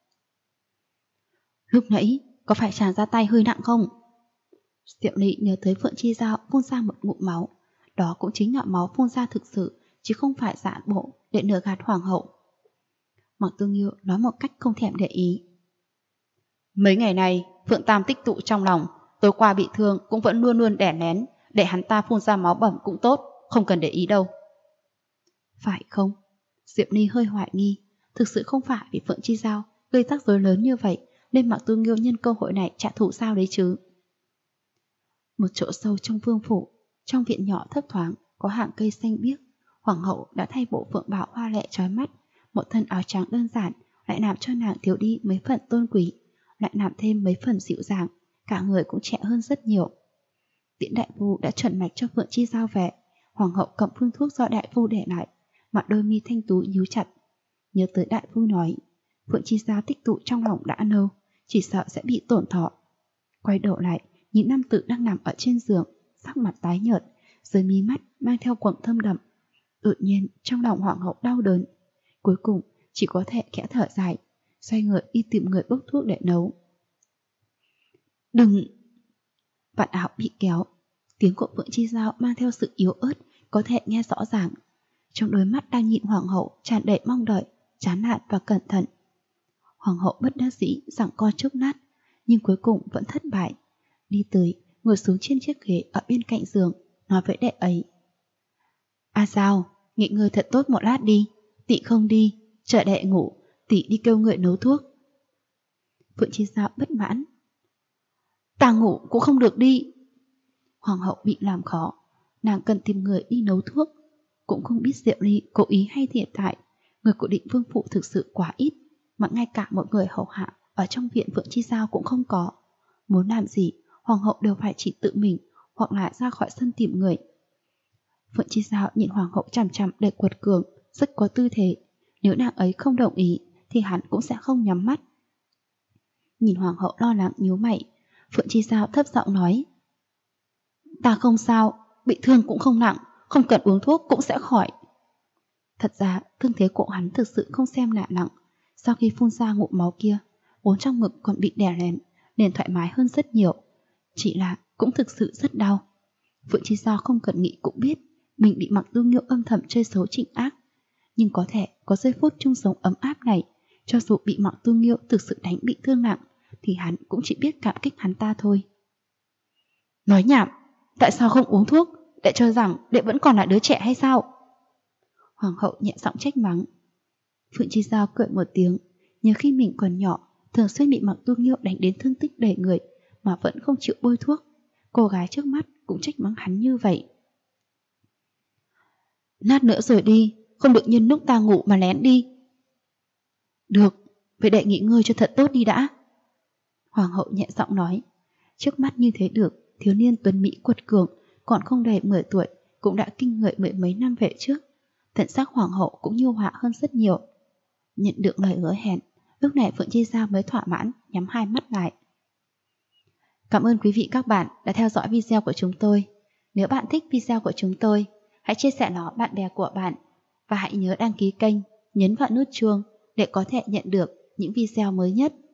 Lúc nãy, có phải chàng ra tay hơi nặng không? Diệu Ni nhớ tới Phượng Chi Giao phun ra một ngụm máu. Đó cũng chính là máu phun ra thực sự, chứ không phải giả bộ để lừa gạt Hoàng hậu. Mặc Tu Nghiêu nói một cách không thèm để ý. Mấy ngày này, Phượng Tam tích tụ trong lòng, tối qua bị thương cũng vẫn luôn luôn đè nén, để hắn ta phun ra máu bầm cũng tốt, không cần để ý đâu. Phải không? Diệu Ni hơi hoài nghi, Thực sự không phải vì Phượng Chi Giao gây rắc rối lớn như vậy nên Mạc Tu Nghiêu nhân cơ hội này trả thù sao đấy chứ. Một chỗ sâu trong vương phủ, trong viện nhỏ thấp thoáng có hàng cây xanh biếc. Hoàng hậu đã thay bộ phượng bào hoa lệ chói mắt, một thân áo trắng đơn giản lại làm cho nàng thiếu đi mấy phần tôn quý, lại làm thêm mấy phần dịu dàng, cả người cũng trẻ hơn rất nhiều. Tiễn đại phu đã chuẩn mạch cho Phượng Chi Giao về. Hoàng hậu cầm phương thuốc do đại phu để lại, mặt đôi mi thanh tú nhíu chặt. Nhớ tới đại phu nói, Phượng Chi Giao tích tụ trong lòng đã lâu, chỉ sợ sẽ bị tổn thọ. Quay đầu lại, nhìn nam tử đang nằm ở trên giường, sắc mặt tái nhợt, dưới mí mắt mang theo quầng thâm đậm. Tự nhiên trong lòng hoàng hậu đau đớn, cuối cùng chỉ có thể khẽ thở dài, xoay người đi tìm người bốc thuốc để nấu. Đừng! Vạt áo bị kéo, tiếng của Phượng Chi Giao mang theo sự yếu ớt, có thể nghe rõ ràng. Trong đôi mắt đang nhìn hoàng hậu tràn đầy mong đợi, chán nản và cẩn thận. Hoàng hậu bất đắc dĩ giằng co chốc lát, nhưng cuối cùng vẫn thất bại. Đi tới, ngồi xuống trên chiếc ghế ở bên cạnh giường, nói với đệ ấy. A Giao, nghỉ ngơi thật tốt một lát đi, tỷ không đi, chờ đệ ngủ, tỷ đi kêu người nấu thuốc. Phượng Chi Giao bất mãn. Ta ngủ cũng không được đi. Hoàng hậu bị làm khó, nàng cần tìm người đi nấu thuốc. Cũng không biết Diệu Ly cố ý hay thiệt tại, người của Định Vương phủ thực sự quá ít, mà ngay cả một người hầu hạ ở trong viện Phượng Chi Giao cũng không có. Muốn làm gì, hoàng hậu đều phải chỉ tự mình hoặc là ra khỏi sân tìm người. Phượng Chi Giao nhìn hoàng hậu chằm chằm để quật cường, rất có tư thế. Nếu nàng ấy không đồng ý thì hắn cũng sẽ không nhắm mắt. Nhìn hoàng hậu lo lắng nhíu mày, Phượng Chi Giao thấp giọng nói. Ta không sao, bị thương cũng không nặng, không cần uống thuốc cũng sẽ khỏi. Thật ra thương thế của hắn thực sự không xem là nặng. Sau khi phun ra ngụm máu kia, vốn trong ngực còn bị đè nén nên thoải mái hơn rất nhiều. Chỉ là cũng thực sự rất đau. Phượng Chi Giao không cần nghĩ cũng biết mình bị Mạc Tu Nghiêu âm thầm chơi xấu trịnh ác. Nhưng có thể có giây phút chung sống ấm áp này, cho dù bị Mạc Tu Nghiêu thực sự đánh bị thương nặng thì hắn cũng chỉ biết cảm kích hắn ta thôi. Nói nhảm, tại sao không uống thuốc? Đệ cho rằng đệ vẫn còn là đứa trẻ hay sao? Hoàng hậu nhẹ giọng trách mắng. Phượng Chi Giao cười một tiếng, nhớ khi mình còn nhỏ thường xuyên bị Mạc Tu Nghiêu đánh đến thương tích đầy người mà vẫn không chịu bôi thuốc. Cô gái trước mắt cũng trách mắng hắn như vậy. Lát nữa rồi đi, không được nhân lúc ta ngủ mà lén đi. Được, vậy đệ nghỉ ngơi cho thật tốt đi đã. Hoàng hậu nhẹ giọng nói. Trước mắt như thế được, thiếu niên tuấn mỹ quật cường còn không đầy 10 tuổi cũng đã kinh người mười mấy năm về trước. Thần sắc hoàng hậu cũng nhu hòa hơn rất nhiều. Nhận được lời hứa hẹn, lúc này Phượng Chi Giao mới thỏa mãn nhắm hai mắt lại. Cảm ơn quý vị các bạn đã theo dõi video của chúng tôi. Nếu bạn thích video của chúng tôi, hãy chia sẻ nó bạn bè của bạn và hãy nhớ đăng ký kênh, nhấn vào nút chuông để có thể nhận được những video mới nhất.